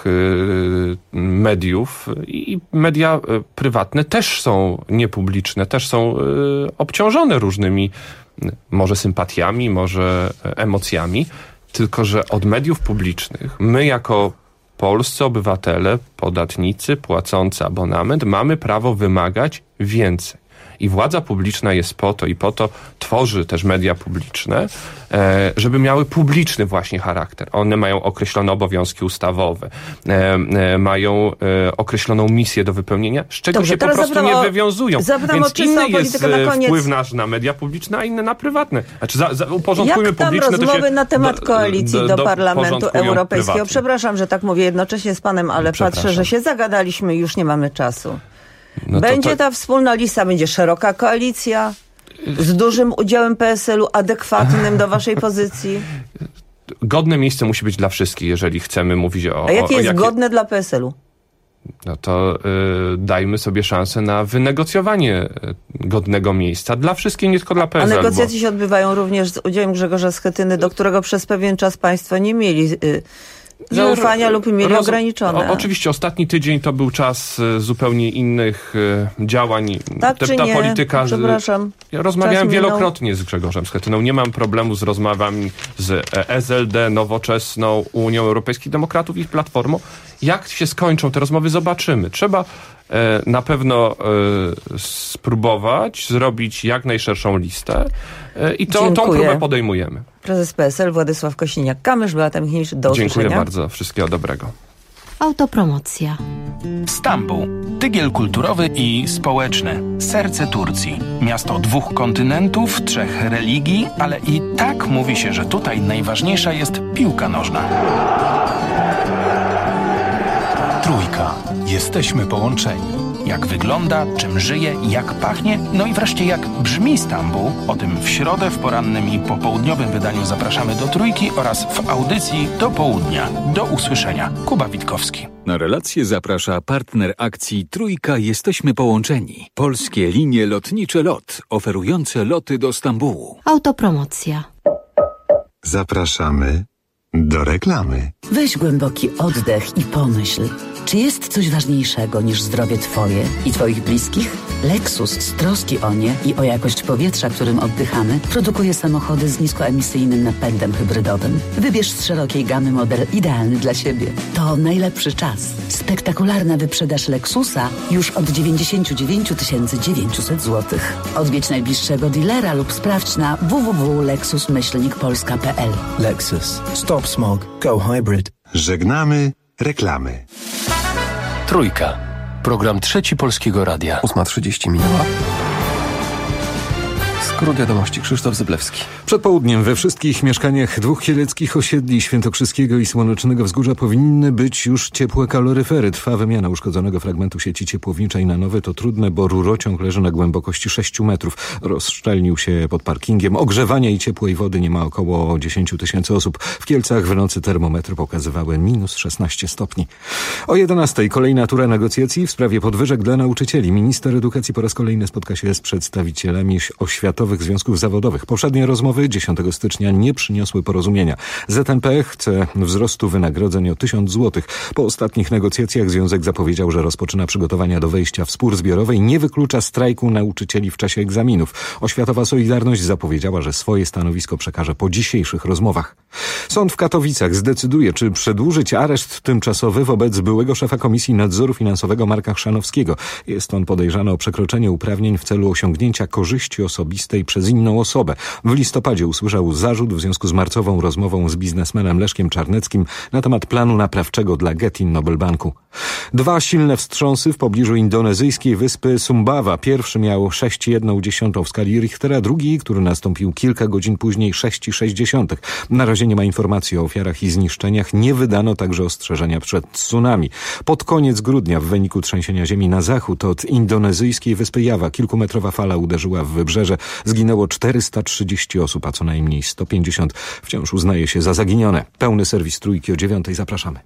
mediów i media prywatne też są niepubliczne, też są obciążone różnymi może sympatiami, może emocjami. Tylko że od mediów publicznych my jako polscy obywatele, podatnicy, płacący abonament mamy prawo wymagać więcej. I władza publiczna jest po to i po to tworzy też media publiczne, żeby miały publiczny właśnie charakter. One mają określone obowiązki ustawowe, mają określoną misję do wypełnienia, z czego Dobrze, się po prostu nie o, wywiązują. Więc inny jest na wpływ nasz na media publiczne, a inny na prywatne. Znaczy za, za, uporządkujmy Jak tam publiczne, rozmowy to się na temat do, koalicji do, do, do Parlamentu Europejskiego? Prywatne. Przepraszam, że tak mówię jednocześnie z panem, ale patrzę, że się zagadaliśmy i już nie mamy czasu. No będzie to, to... ta wspólna lista, będzie szeroka koalicja z dużym udziałem P S L-u, adekwatnym do waszej pozycji. Godne miejsce musi być dla wszystkich, jeżeli chcemy mówić o... A jakie o, jest jakie... godne dla P S L-u? No to y, dajmy sobie szansę na wynegocjowanie godnego miejsca dla wszystkich, nie tylko dla P S L. A negocjacje bo... się odbywają również z udziałem Grzegorza Schetyny, do którego przez pewien czas państwo nie mieli... Y, zaufania lub mieli roz... ograniczone. O, oczywiście ostatni tydzień to był czas zupełnie innych e, działań. Tak Te, czy ta nie? polityka. Przepraszam. Ja rozmawiałem wielokrotnie z Grzegorzem Schetyną. Nie mam problemu z rozmowami z S L D, Nowoczesną, Unią Europejskich Demokratów i Platformą. Jak się skończą te rozmowy, zobaczymy. Trzeba e, na pewno e, spróbować zrobić jak najszerszą listę e, i to, tą próbę podejmujemy. Prezes P S L Władysław Kosiniak-Kamysz, Beata Michnowicz, do usłyszenia. Dziękuję bardzo. Wszystkiego dobrego. Autopromocja. Stambuł. Tygiel kulturowy i społeczny. Serce Turcji. Miasto dwóch kontynentów, trzech religii, ale i tak mówi się, że tutaj najważniejsza jest piłka nożna. Trójka. Jesteśmy połączeni. Jak wygląda, czym żyje, jak pachnie, no i wreszcie jak brzmi Stambuł. O tym w środę w porannym i popołudniowym wydaniu zapraszamy do Trójki oraz w audycji do południa. Do usłyszenia. Kuba Witkowski. Na relację zaprasza partner akcji Trójka Jesteśmy Połączeni. Polskie linie lotnicze LOT, oferujące loty do Stambułu. Autopromocja. Zapraszamy do reklamy. Weź głęboki oddech i pomyśl, czy jest coś ważniejszego niż zdrowie Twoje i Twoich bliskich? Lexus z troski o nie i o jakość powietrza, którym oddychamy, produkuje samochody z niskoemisyjnym napędem hybrydowym. Wybierz z szerokiej gamy model idealny dla siebie. To najlepszy czas. Spektakularna wyprzedaż Lexusa już od dziewięćdziesiąt dziewięć tysięcy dziewięćset złotych. Odwiedź najbliższego dealera lub sprawdź na w w w kropka lexus myślnik polska kropka p l. Lexus. Stop smog. Go hybrid. Żegnamy reklamy. Trójka. Program Trzeci Polskiego Radia. ósma trzydzieści minęła. Skrót wiadomości. Krzysztof Zyblewski. Przed południem we wszystkich mieszkaniach dwóch kieleckich osiedli Świętokrzyskiego i Słonecznego Wzgórza powinny być już ciepłe kaloryfery. Trwa wymiana uszkodzonego fragmentu sieci ciepłowniczej na nowy. To trudne, bo rurociąg leży na głębokości sześciu metrów. Rozszczelnił się pod parkingiem. Ogrzewania i ciepłej wody nie ma około dziesięć tysięcy osób. W Kielcach w nocy termometry pokazywały minus szesnaście stopni. O jedenastej kolejna tura negocjacji w sprawie podwyżek dla nauczycieli. Minister edukacji po raz kolejny spotka się z przedstawicielami oświatowych związków zawodowych. Poprzednie rozmowy dziesiątego stycznia nie przyniosły porozumienia. Z N P chce wzrostu wynagrodzeń o tysiąc złotych. Po ostatnich negocjacjach związek zapowiedział, że rozpoczyna przygotowania do wejścia w spór zbiorowy i nie wyklucza strajku nauczycieli w czasie egzaminów. Oświatowa Solidarność zapowiedziała, że swoje stanowisko przekaże po dzisiejszych rozmowach. Sąd w Katowicach zdecyduje, czy przedłużyć areszt tymczasowy wobec byłego szefa Komisji Nadzoru Finansowego Marka Chrzanowskiego. Jest on podejrzany o przekroczenie uprawnień w celu osiągnięcia korzyści osobistej przez inną osobę. W listopadzie usłyszał zarzut w związku z marcową rozmową z biznesmenem Leszkiem Czarneckim na temat planu naprawczego dla Getin Nobel Banku. Dwa silne wstrząsy w pobliżu indonezyjskiej wyspy Sumbawa. Pierwszy miał sześć przecinek jedna dziesiąta w skali Richtera, drugi, który nastąpił kilka godzin później, sześć przecinek sześć dziesiątych. Na razie nie ma informacji o ofiarach i zniszczeniach. Nie wydano także ostrzeżenia przed tsunami. Pod koniec grudnia w wyniku trzęsienia ziemi na zachód od indonezyjskiej wyspy Jawa kilkumetrowa fala uderzyła w wybrzeże. Zginęło czterysta trzydzieści osób, a co najmniej sto pięćdziesiąt wciąż uznaje się za zaginione. Pełny serwis Trójki o dziewiątej. Zapraszamy.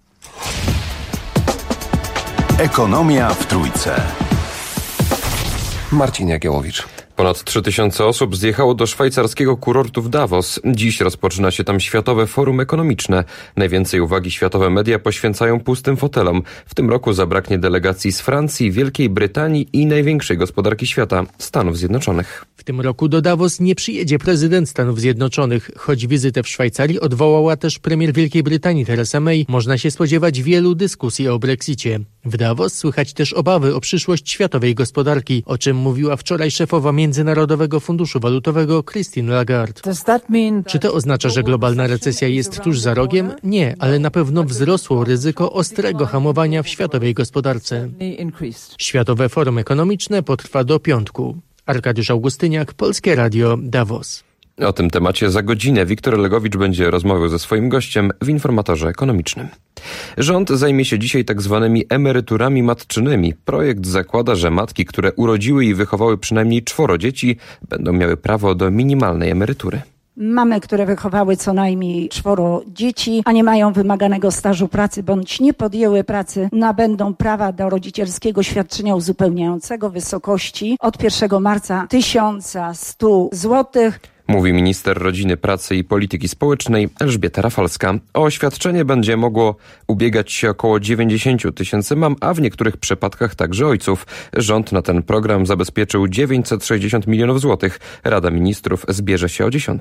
Ekonomia w Trójce. Marcin Jagiełowicz. Ponad trzy tysiące osób zjechało do szwajcarskiego kurortu w Davos. Dziś rozpoczyna się tam Światowe Forum Ekonomiczne. Najwięcej uwagi światowe media poświęcają pustym fotelom. W tym roku zabraknie delegacji z Francji, Wielkiej Brytanii i największej gospodarki świata, Stanów Zjednoczonych. W tym roku do Davos nie przyjedzie prezydent Stanów Zjednoczonych. Choć wizytę w Szwajcarii odwołała też premier Wielkiej Brytanii Theresa May, można się spodziewać wielu dyskusji o Brexicie. W Davos słychać też obawy o przyszłość światowej gospodarki, o czym mówiła wczoraj szefowa Międzynarodowego Funduszu Walutowego Christine Lagarde. Czy to oznacza, że globalna recesja jest tuż za rogiem? Nie, ale na pewno wzrosło ryzyko ostrego hamowania w światowej gospodarce. Światowe Forum Ekonomiczne potrwa do piątku. Arkadiusz Augustyniak, Polskie Radio, Davos. O tym temacie za godzinę Wiktor Legowicz będzie rozmawiał ze swoim gościem w Informatorze Ekonomicznym. Rząd zajmie się dzisiaj tak zwanymi emeryturami matczynymi. Projekt zakłada, że matki, które urodziły i wychowały przynajmniej czworo dzieci, będą miały prawo do minimalnej emerytury. Mamy, które wychowały co najmniej czworo dzieci, a nie mają wymaganego stażu pracy bądź nie podjęły pracy, nabędą prawa do rodzicielskiego świadczenia uzupełniającego w wysokości od pierwszego marca tysiąc sto złotych. Mówi minister Rodziny, Pracy i Polityki Społecznej Elżbieta Rafalska. O świadczenie będzie mogło ubiegać się około dziewięćdziesiąt tysięcy mam, a w niektórych przypadkach także ojców. Rząd na ten program zabezpieczył dziewięćset sześćdziesiąt milionów złotych. Rada Ministrów zbierze się o dziesiątej.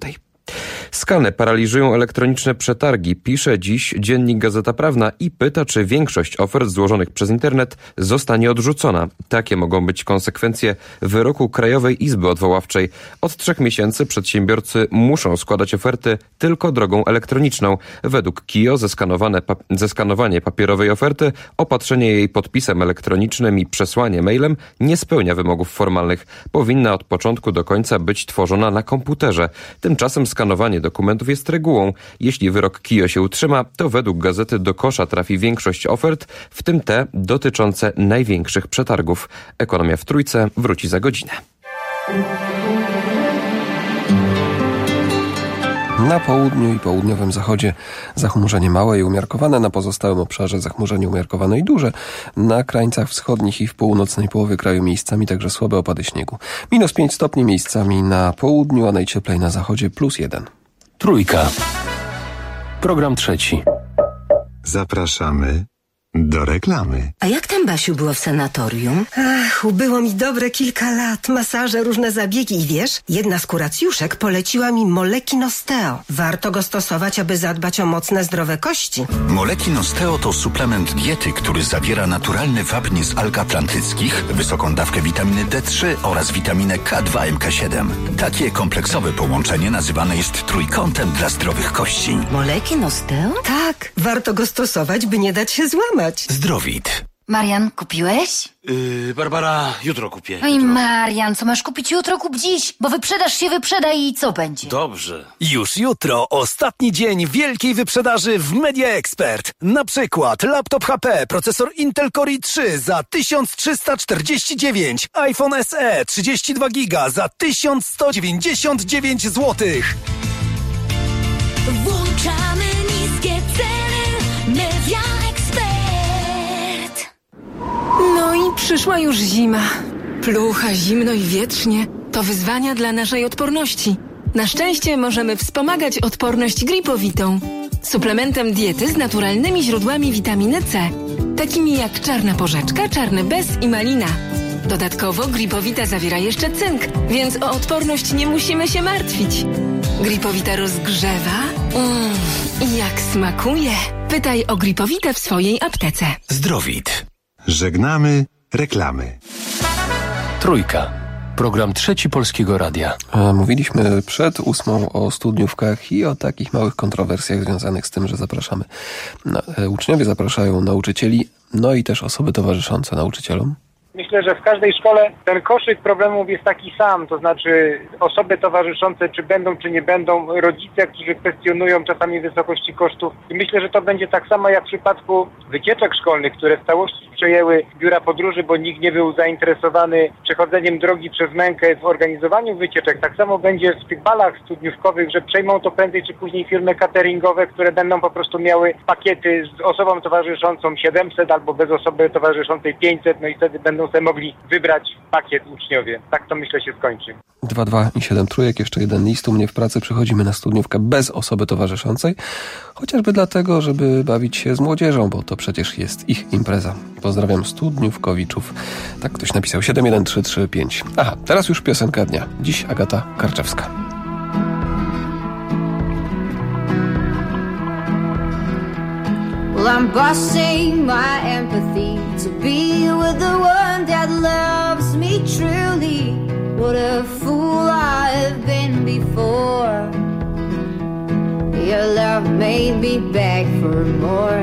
Skalne paraliżują elektroniczne przetargi, pisze dziś dziennik Gazeta Prawna i pyta, czy większość ofert złożonych przez internet zostanie odrzucona. Takie mogą być konsekwencje wyroku Krajowej Izby Odwoławczej. Od trzech miesięcy przedsiębiorcy muszą składać oferty tylko drogą elektroniczną. Według K I O zeskanowane pa- zeskanowanie papierowej oferty, opatrzenie jej podpisem elektronicznym i przesłanie mailem nie spełnia wymogów formalnych. Powinna od początku do końca być tworzona na komputerze. Tymczasem skanowanie dokumentów jest regułą. Jeśli wyrok K I O się utrzyma, to według gazety do kosza trafi większość ofert, w tym te dotyczące największych przetargów. Ekonomia w Trójce wróci za godzinę. Na południu i południowym zachodzie zachmurzenie małe i umiarkowane, na pozostałym obszarze zachmurzenie umiarkowane i duże. Na krańcach wschodnich i w północnej połowie kraju miejscami także słabe opady śniegu. Minus pięć stopni miejscami na południu, a najcieplej na zachodzie plus jeden. Trójka. Program trzeci. Zapraszamy do reklamy. A jak tam, Basiu, było w sanatorium? Ach, ubyło mi dobre kilka lat. Masaże, różne zabiegi i wiesz, jedna z kuracjuszek poleciła mi Molekin Osteo. Warto go stosować, aby zadbać o mocne, zdrowe kości. Molekin Osteo to suplement diety, który zawiera naturalny wapń z alg atlantyckich, wysoką dawkę witaminy D trzy oraz witaminę K dwa M K siedem. Takie kompleksowe połączenie nazywane jest trójkątem dla zdrowych kości. Molekin Osteo? Tak, warto go stosować, by nie dać się złamać. Zdrowit. Marian, kupiłeś? Yy, Barbara, jutro kupię. Oj, Marian, co masz kupić jutro, kup dziś, bo wyprzedaż się wyprzeda i co będzie? Dobrze. Już jutro ostatni dzień wielkiej wyprzedaży w Media Expert. Na przykład laptop H P, procesor Intel Core i trzy za tysiąc trzysta czterdzieści dziewięć, iPhone S E trzydzieści dwa giga za tysiąc sto dziewięćdziesiąt dziewięć złotych. Włączamy niskie ceny Media Expert. No i przyszła już zima. Plucha, zimno i wietrznie to wyzwania dla naszej odporności. Na szczęście możemy wspomagać odporność gripowitą. Suplementem diety z naturalnymi źródłami witaminy C, takimi jak czarna porzeczka, czarny bez i malina. Dodatkowo gripowita zawiera jeszcze cynk, więc o odporność nie musimy się martwić. Gripowita rozgrzewa. Mmm, i jak smakuje. Pytaj o gripowitę w swojej aptece. Zdrowit. Żegnamy reklamy. Trójka. Program trzeci Polskiego Radia. A mówiliśmy przed ósmą o studniówkach i o takich małych kontrowersjach związanych z tym, że zapraszamy. No, uczniowie zapraszają nauczycieli, no i też osoby towarzyszące nauczycielom. Myślę, że w każdej szkole ten koszyk problemów jest taki sam, to znaczy osoby towarzyszące, czy będą, czy nie będą, rodzice, którzy kwestionują czasami wysokości kosztów. I myślę, że to będzie tak samo jak w przypadku wycieczek szkolnych, które w całości przejęły biura podróży, bo nikt nie był zainteresowany przechodzeniem drogi przez mękę w organizowaniu wycieczek. Tak samo będzie w tych balach studniówkowych, że przejmą to prędzej czy później firmy cateringowe, które będą po prostu miały pakiety z osobą towarzyszącą siedemset albo bez osoby towarzyszącej pięćset, no i wtedy będą sobie mogli wybrać pakiet uczniowie. Tak to myślę się skończy. dwa dwa i siedem trójek, jeszcze jeden list. U mnie w pracy przychodzimy na studniówkę bez osoby towarzyszącej, chociażby dlatego, żeby bawić się z młodzieżą, bo to przecież jest ich impreza. Pozdrawiam studniówkowiczów. Tak ktoś napisał. siedem jeden trzy trzy pięć. Aha, teraz już piosenka dnia. Dziś Agata Karczewska. Well, I'm busting my empathy to be with the one that loves me truly. What a fool I've been before. Your love made me beg for more.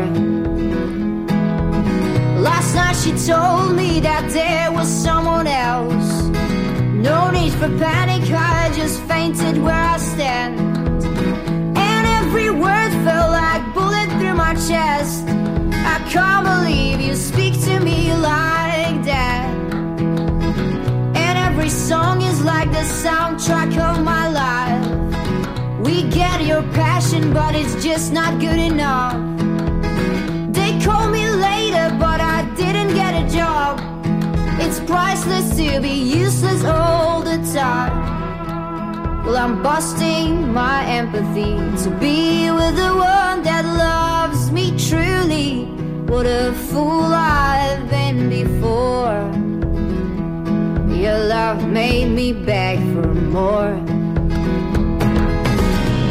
Last night she told me that there was someone else. No need for panic, I just fainted where I stand. And every word felt like bullet through my chest. I can't believe you speak to me like that. And every song is like the soundtrack of my life. We get your passion, but it's just not good enough. They call me later, but I didn't get a job. It's priceless to be useless all the time. Well, I'm busting my empathy to be with the one that loves me truly. What a fool I've been before. Your love made me beg for more.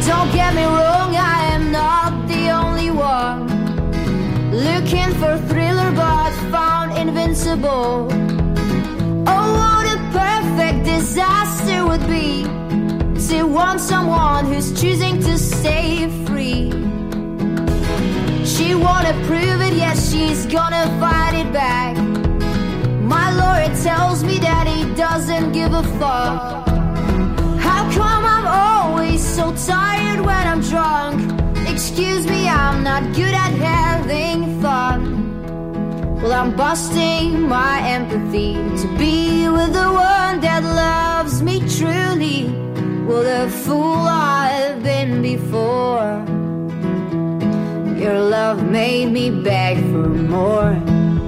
get me wrong, I am not the only one looking for thriller but found invincible. Oh, what a perfect disaster would be to want someone who's choosing to stay free. She wanna prove it, yes, she's gonna fight it back. My lawyer tells me that he doesn't give a fuck. How come I'm always so tired when I'm drunk? Excuse me, I'm not good at having fun. Well, I'm busting my empathy to be with the one that loves me truly. What a fool I've been before. Your love made me beg for more.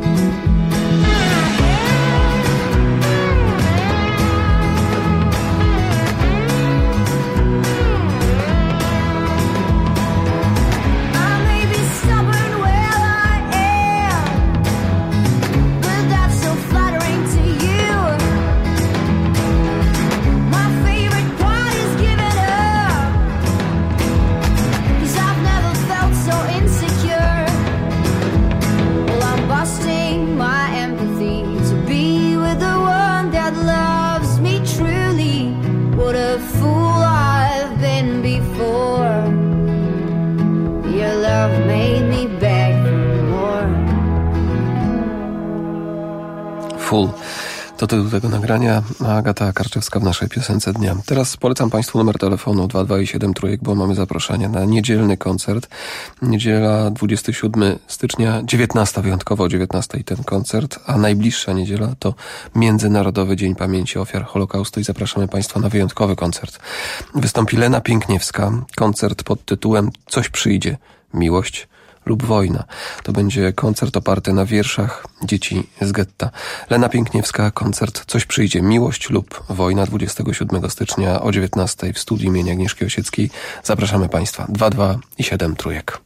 Full. To tytuł tego nagrania, Agata Karczewska w naszej piosence dnia. Teraz polecam Państwu numer telefonu dwa dwa i siedem trójek, bo mamy zaproszenie na niedzielny koncert. Niedziela dwudziestego siódmego stycznia, dziewiętnasta wyjątkowo o dziewiętnastej ten koncert, a najbliższa niedziela to Międzynarodowy Dzień Pamięci Ofiar Holokaustu i zapraszamy Państwa na wyjątkowy koncert. Wystąpi Lena Piękniewska, koncert pod tytułem Coś przyjdzie, miłość lub wojna. To będzie koncert oparty na wierszach dzieci z getta. Lena Piękniewska, koncert Coś przyjdzie, miłość lub wojna, dwudziestego siódmego stycznia o dziewiętnastej w studiu imienia Agnieszki Osieckiej. Zapraszamy Państwa. dwa dwa i siedem trójek.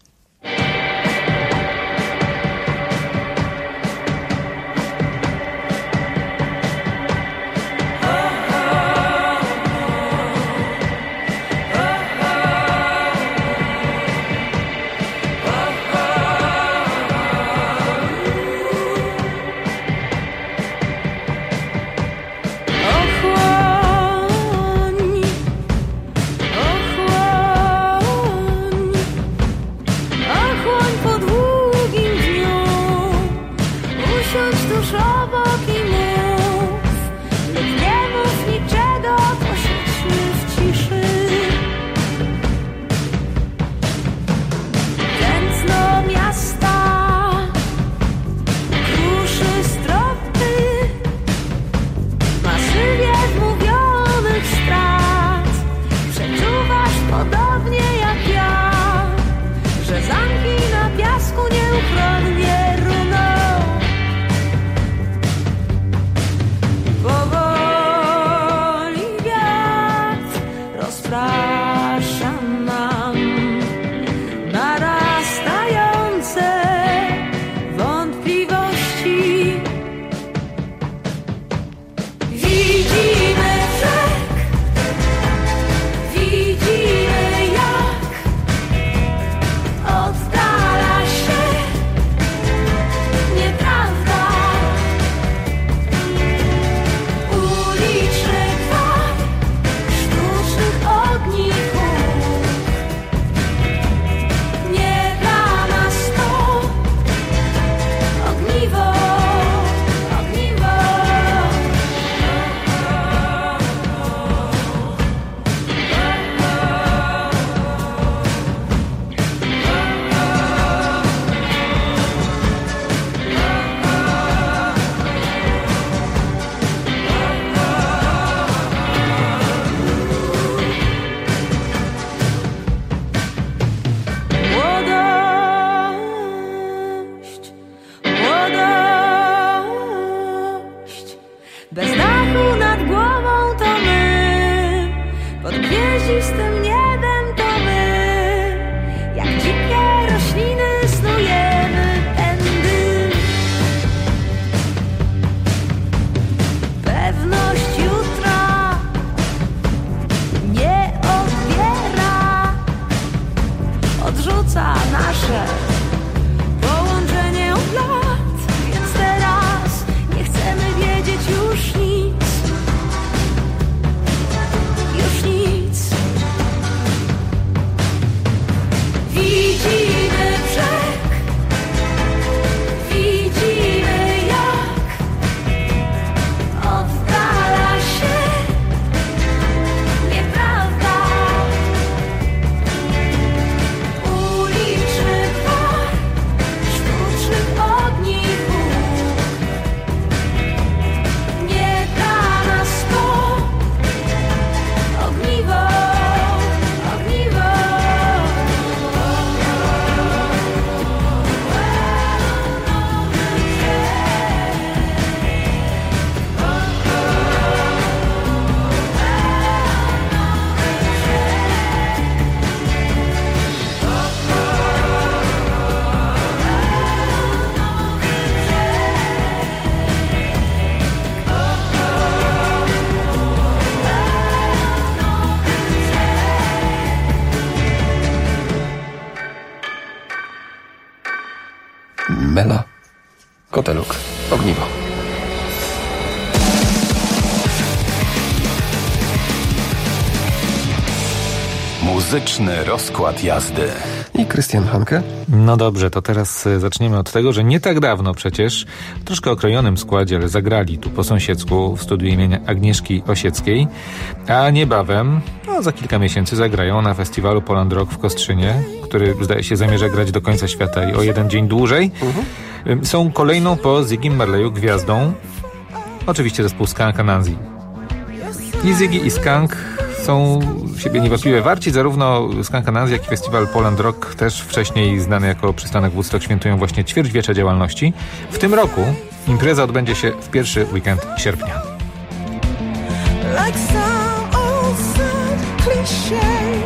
Muzyczny rozkład jazdy. I Krystian Hanke. No dobrze, to teraz zaczniemy od tego, że nie tak dawno przecież, w troszkę okrojonym składzie, ale zagrali tu po sąsiedzku w studiu imienia Agnieszki Osieckiej, a niebawem, no za kilka miesięcy zagrają na festiwalu Poland Rock w Kostrzynie, który zdaje się zamierza grać do końca świata i o jeden dzień dłużej. Mhm. Są kolejną po Ziggy Marleyu gwiazdą, oczywiście zespół Skunk Anansi. I Ziggy i Skunk są siebie niewątpliwie warci. Zarówno Skunk Anansi, jak i festiwal Poland Rock, też wcześniej znany jako przystanek Woodstock, świętują właśnie ćwierćwiecza działalności. W tym roku impreza odbędzie się w pierwszy weekend sierpnia. Like some old sad cliché,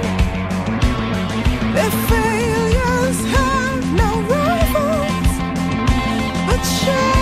their failures have no rivals but shame.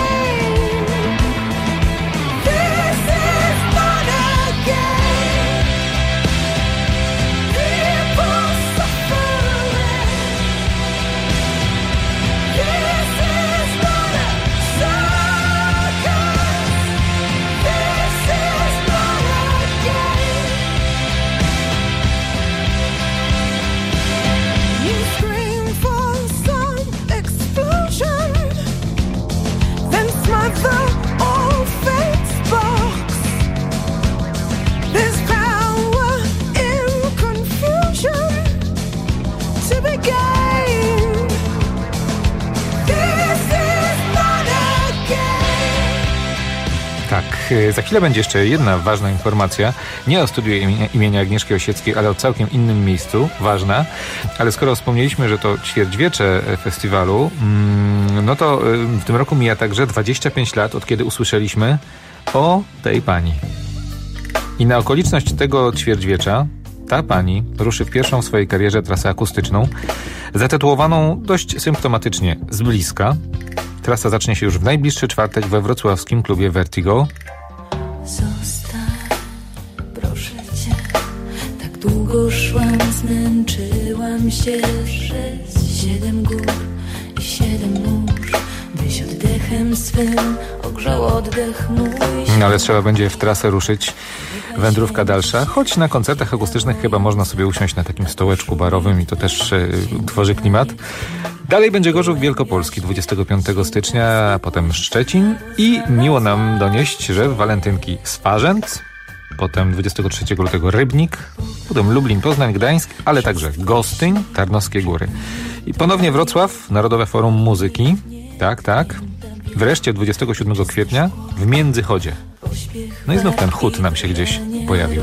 Tak, za chwilę będzie jeszcze jedna ważna informacja, nie o studiu imienia, imienia Agnieszki Osieckiej, ale o całkiem innym miejscu, ważna, ale skoro wspomnieliśmy, że to ćwierćwiecze festiwalu, no to w tym roku mija także dwadzieścia pięć lat, od kiedy usłyszeliśmy o tej pani. I na okoliczność tego ćwierćwiecza ta pani ruszy w pierwszą w swojej karierze trasę akustyczną, zatytułowaną dość symptomatycznie Z bliska. Trasa zacznie się już w najbliższy czwartek we wrocławskim klubie Vertigo. Zostań, proszę cię, tak długo szłam, zmęczyłam się przez siedem gór i siedem mórz, byś oddechem swym ogrzał oddech mój. No ale trzeba będzie w trasę ruszyć, wędrówka dalsza, choć na koncertach akustycznych chyba można sobie usiąść na takim stołeczku barowym i to też y, tworzy klimat. Dalej będzie Gorzów Wielkopolski dwudziestego piątego stycznia, a potem Szczecin i miło nam donieść, że walentynki Swarzędz, potem dwudziestego trzeciego lutego Rybnik, potem Lublin, Poznań, Gdańsk, ale także Gostyń, Tarnowskie Góry. I ponownie Wrocław, Narodowe Forum Muzyki, tak, tak, wreszcie dwudziestego siódmego kwietnia w Międzychodzie. No i znów ten chód nam się gdzieś pojawił.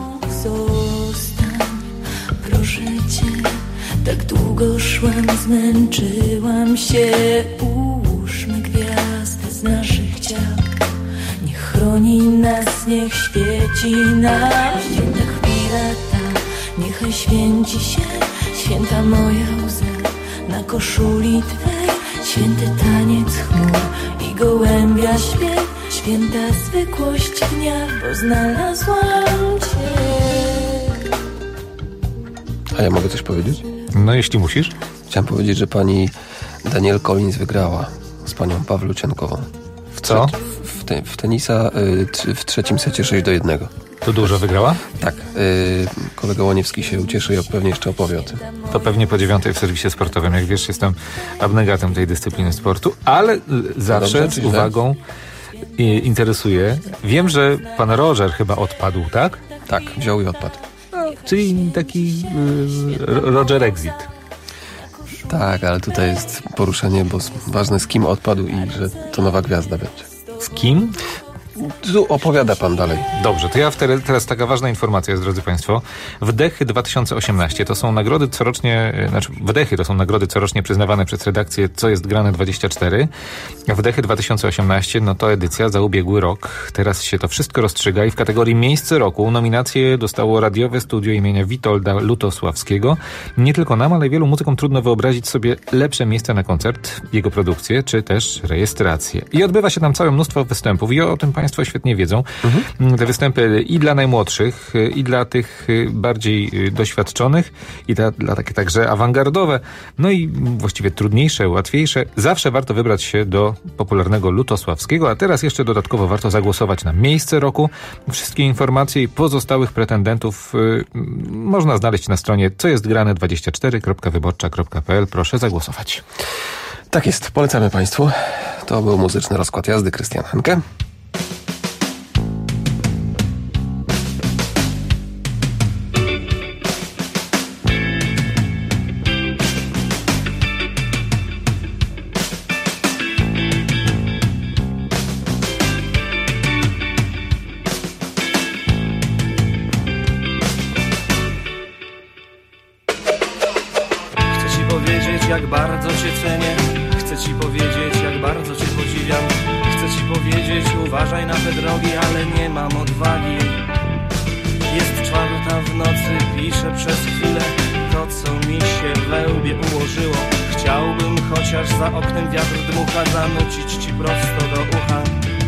Zostań, proszę cię, tak długo szłam, zmęczyłam się. Ułóżmy gwiazdę z naszych ciał, niech chroni nas, niech świeci nam. Święta chwila ta, niechaj święci się, święta moja łza na koszuli twej, święty taniec chmur i gołębia śpiew, święta zwykłość dnia, bo znalazłam cię. A ja mogę coś powiedzieć? No jeśli musisz. Chciałem powiedzieć, że pani Danielle Collins wygrała z panią Pawluciankową. W co? W, te, w tenisa y, w trzecim secie sześć do jednego. To dużo wygrała? Tak. Y, kolega Łoniewski się ucieszy i pewnie jeszcze opowie o tym. To pewnie po dziewiątej w serwisie sportowym. Jak wiesz, jestem abnegatem tej dyscypliny sportu, ale y, zawsze dobrze, z uwagą y, interesuje. Wiem, że pan Roger chyba odpadł, tak? Tak, wziął i odpadł. No, czyli taki y, Roger Exit. Tak, ale tutaj jest poruszenie, bo ważne z kim odpadł i że to nowa gwiazda będzie. Z kim? Tu opowiada pan dalej. Dobrze, to ja wtedy, teraz taka ważna informacja jest, drodzy państwo. Wdechy dwa tysiące osiemnaście to są nagrody corocznie, znaczy Wdechy to są nagrody corocznie przyznawane przez redakcję Co jest grane dwadzieścia cztery. Wdechy dwa tysiące osiemnaście, no to edycja za ubiegły rok. Teraz się to wszystko rozstrzyga i w kategorii Miejsce Roku nominację dostało radiowe studio imienia Witolda Lutosławskiego. Nie tylko nam, ale wielu muzykom trudno wyobrazić sobie lepsze miejsce na koncert, jego produkcję, czy też rejestrację. I odbywa się tam całe mnóstwo występów i o tym państwo świetnie świetnie wiedzą. Mhm. Te występy i dla najmłodszych, i dla tych bardziej doświadczonych, i dla, dla takie także awangardowe, no i właściwie trudniejsze, łatwiejsze. Zawsze warto wybrać się do popularnego Lutosławskiego, a teraz jeszcze dodatkowo warto zagłosować na miejsce roku. Wszystkie informacje i pozostałych pretendentów y, można znaleźć na stronie co jest grane dwadzieścia cztery kropka wyborcza kropka p l. Proszę zagłosować. Tak jest, polecamy Państwu. To był muzyczny rozkład jazdy, Krystian Henke. Jak bardzo cię cenię, chcę ci powiedzieć, jak bardzo cię podziwiam. Chcę ci powiedzieć, uważaj na te drogi, ale nie mam odwagi. Jest czwarta w nocy, piszę przez chwilę to, co mi się we łbie ułożyło. Chciałbym chociaż za oknem wiatr dmucha zanucić ci prosto do ucha.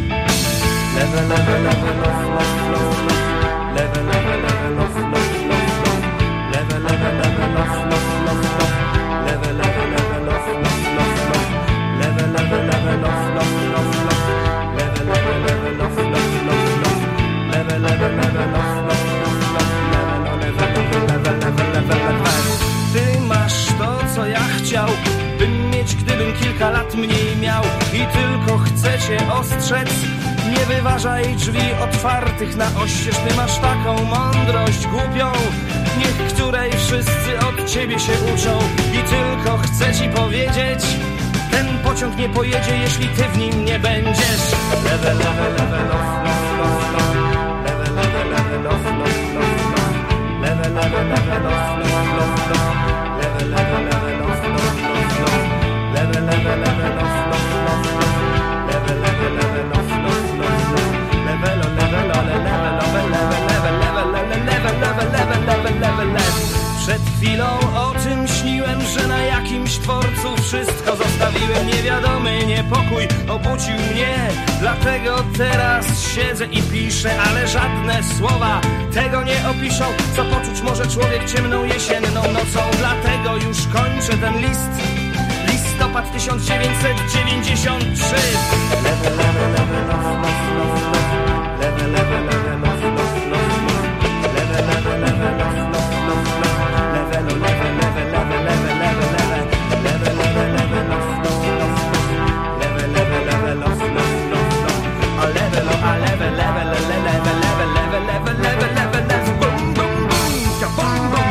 Lewe, lewe, lewe, lof, lof, lof, lof. Lewe, lewe, lewe, lof, lof, lof, lof. Lewe, lewe, lewe, lof, lof, lof, lof. Lewe, lewe, lewe, lof, lof, lof, lof. Lewe, lewe, lewe, lof, lof, lof, lof. Lewe, lewe, lewe, lof, lof, lof, lof. Lewe, lewe, lewe, lof, lof, lof, lof. Lewe, no, lewe, lewe, lewe, lewe, lewe, lewe. Ty masz to, co ja chciałbym mieć, gdybym kilka lat mniej miał. I tylko chcę cię ostrzec, nie wyważaj drzwi otwartych na oścież. Ty masz taką mądrość głupią, niech której wszyscy od ciebie się uczą. I tylko chcę ci powiedzieć, ten pociąg nie pojedzie, jeśli ty w nim nie będziesz. Lewe, lewe, lewe, lof, lof, lof, lof. Lewe, lewe, lewe, lof, lof, lof, lof. Lewe, lewe, lewe, lof, lof, lof, lof. Lewe, lewe, lewe, lof, lof, lof, lof. Lewe, lewe, lewe, lof, lof, lof, lof. Lewe, lewe, lewe, lof, lof, lof, lof. Lewe, lo, lewe, lo, le, lewe, lewe, lewe, lewe, lewe, lewe, lewe, lewe, lewe, lewe, lewe. Przed chwilą o tym śniłem, że na jakimś dworcu wszystko zostawiłem. Niewiadomy niepokój obudził mnie, dlatego teraz siedzę i piszę. Ale żadne słowa tego nie opiszą, co poczuć może człowiek ciemną jesienną nocą. Dlatego już kończę ten list. Listopad tysiąc dziewięćset dziewięćdziesiąt trzy. Lewe, lewe, lewe, lof, lof, lof, lof. Lewe, lewe, lewe, lof, lof, lof, lof. Lewe, lewe, lewe, lof, lof, lof, lof. Lewe, lo, lewe, lewe, lewe, lewe, lewe, lewe. Lewe, lewe, lewe, lof, lof, lof, lof. Lewe, lewe, lewe, lof, lof, lof, lof. A lewe, lo, a lewe, lewe, le, le, lewe, lewe, lewe, lewe, lewe, lewe, lewe. Bum, bum, bum, ka, bum, bum.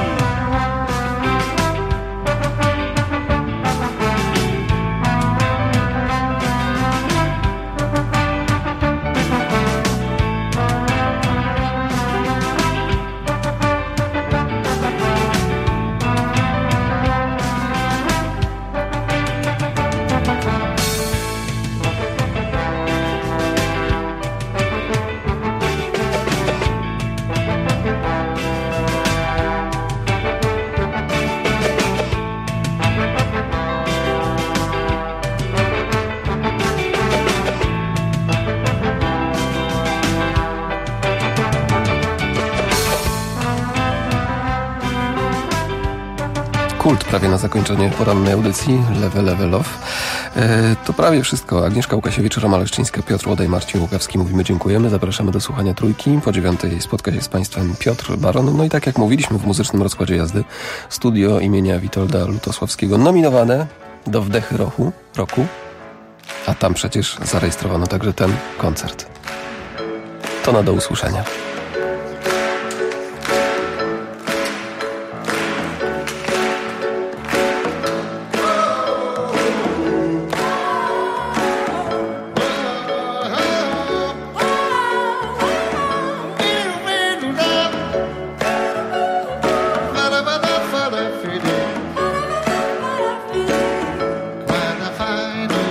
Kult prawie na zakończenie porannej audycji Lewe, lewe, lof. E, to prawie wszystko. Agnieszka Łukasiewicz, Roma Leszczyńska, Piotr Łodaj, Marcin Łukawski. Mówimy dziękujemy. Zapraszamy do słuchania Trójki. Po dziewiątej spotka się z Państwem Piotr Baron. No i tak jak mówiliśmy w muzycznym rozkładzie jazdy, studio imienia Witolda Lutosławskiego nominowane do Wdechy Roku, roku. A tam przecież zarejestrowano także ten koncert. To na do usłyszenia.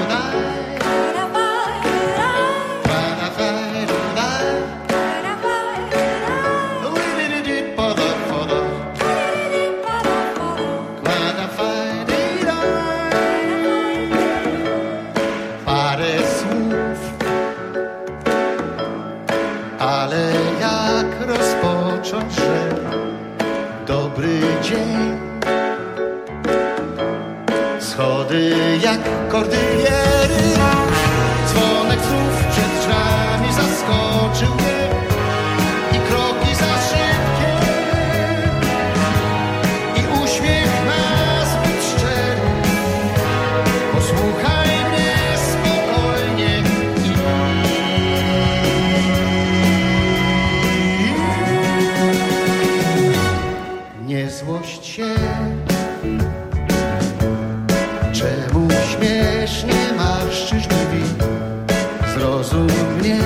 Bye. ale jak rozpocząć, że dobry dzień. Schody jak kordyliery, dzwonek znów przed drzwiami zaskoczył mnie i kroki za szybkie i uśmiech nazbyt szczery. Posłuchaj mnie spokojnie i nie złość się. Czemu śmiesznie marszczysz drzwi? Zrozum mnie.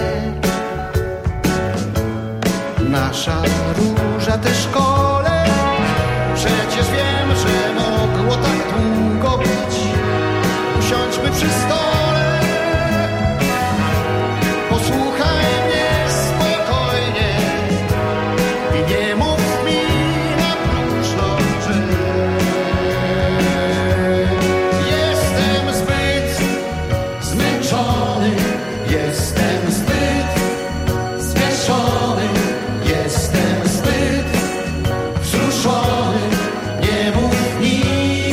Nasza róża te szkole, przecież wiem, że mogło tak długo być. Usiądźmy przy stole, posłuchaj mnie spokojnie i nie mów mi na próżno, że jestem zbyt zmęczony, jestem zbyt zmieszony, jestem zbyt wzruszony, nie mów nic.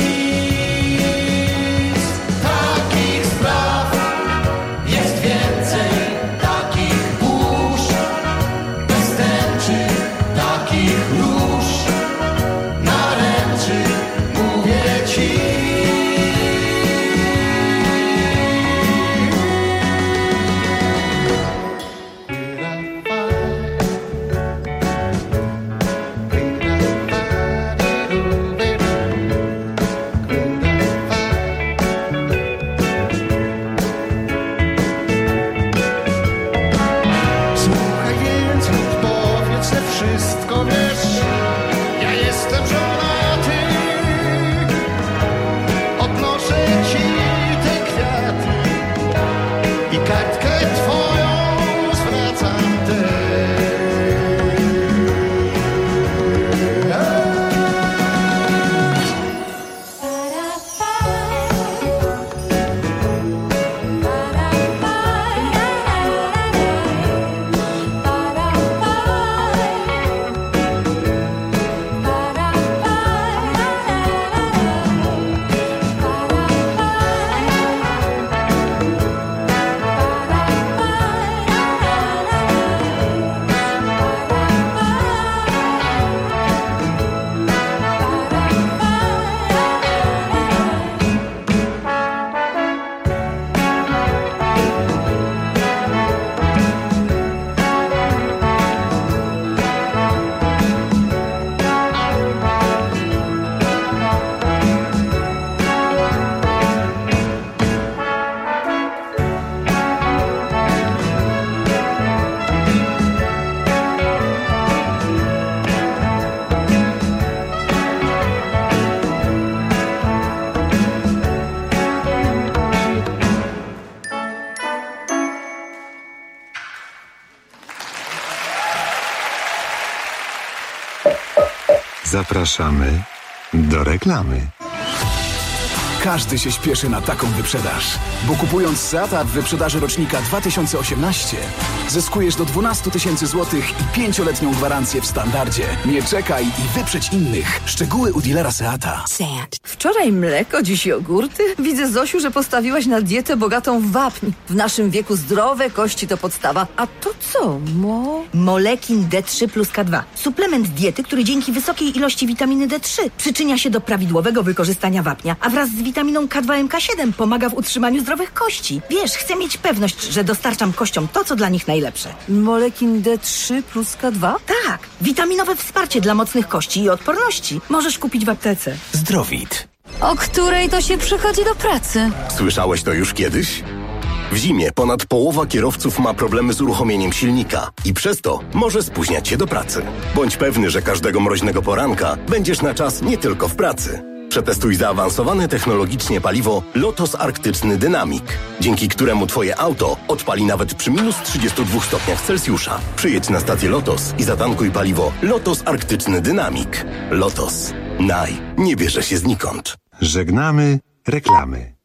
Takich spraw jest więcej, takich burz, bez tęczy, takich róż, naręczy, mówię ci. Słuchaj więc lub powiedz, że wszystko wiesz. Ja jestem żonaty, odnoszę ci te kwiaty i kartkę twoją zwracam też. Zapraszamy do reklamy. Każdy się śpieszy na taką wyprzedaż, bo kupując Seata w wyprzedaży rocznika dwa tysiące osiemnaście zyskujesz do dwanaście tysięcy złotych i pięcioletnią gwarancję w standardzie. Nie czekaj i wyprzedź innych. Szczegóły u dealera Seata. Seat. Wczoraj mleko, dziś jogurty? Widzę, Zosiu, że postawiłaś na dietę bogatą w wapń. W naszym wieku zdrowe kości to podstawa. A to co, mo? Molekin D trzy plus K dwa. Suplement diety, który dzięki wysokiej ilości witaminy D trzy przyczynia się do prawidłowego wykorzystania wapnia, a wraz z witaminą K dwa M K siedem pomaga w utrzymaniu zdrowych kości. Wiesz, chcę mieć pewność, że dostarczam kościom to, co dla nich najlepsze. Molekin D trzy plus K dwa? Tak, witaminowe wsparcie dla mocnych kości i odporności. Możesz kupić w aptece. Zdrowit. O której to się przychodzi do pracy? Słyszałeś to już kiedyś? W zimie ponad połowa kierowców ma problemy z uruchomieniem silnika i przez to może spóźniać się do pracy. Bądź pewny, że każdego mroźnego poranka będziesz na czas nie tylko w pracy. Przetestuj zaawansowane technologicznie paliwo Lotos Arktyczny Dynamik, dzięki któremu Twoje auto odpali nawet przy minus trzydziestu dwóch stopniach Celsjusza. Przyjedź na stację Lotos i zatankuj paliwo Lotos Arktyczny Dynamik. Lotos. Naj. Nie bierze się znikąd. Żegnamy reklamy.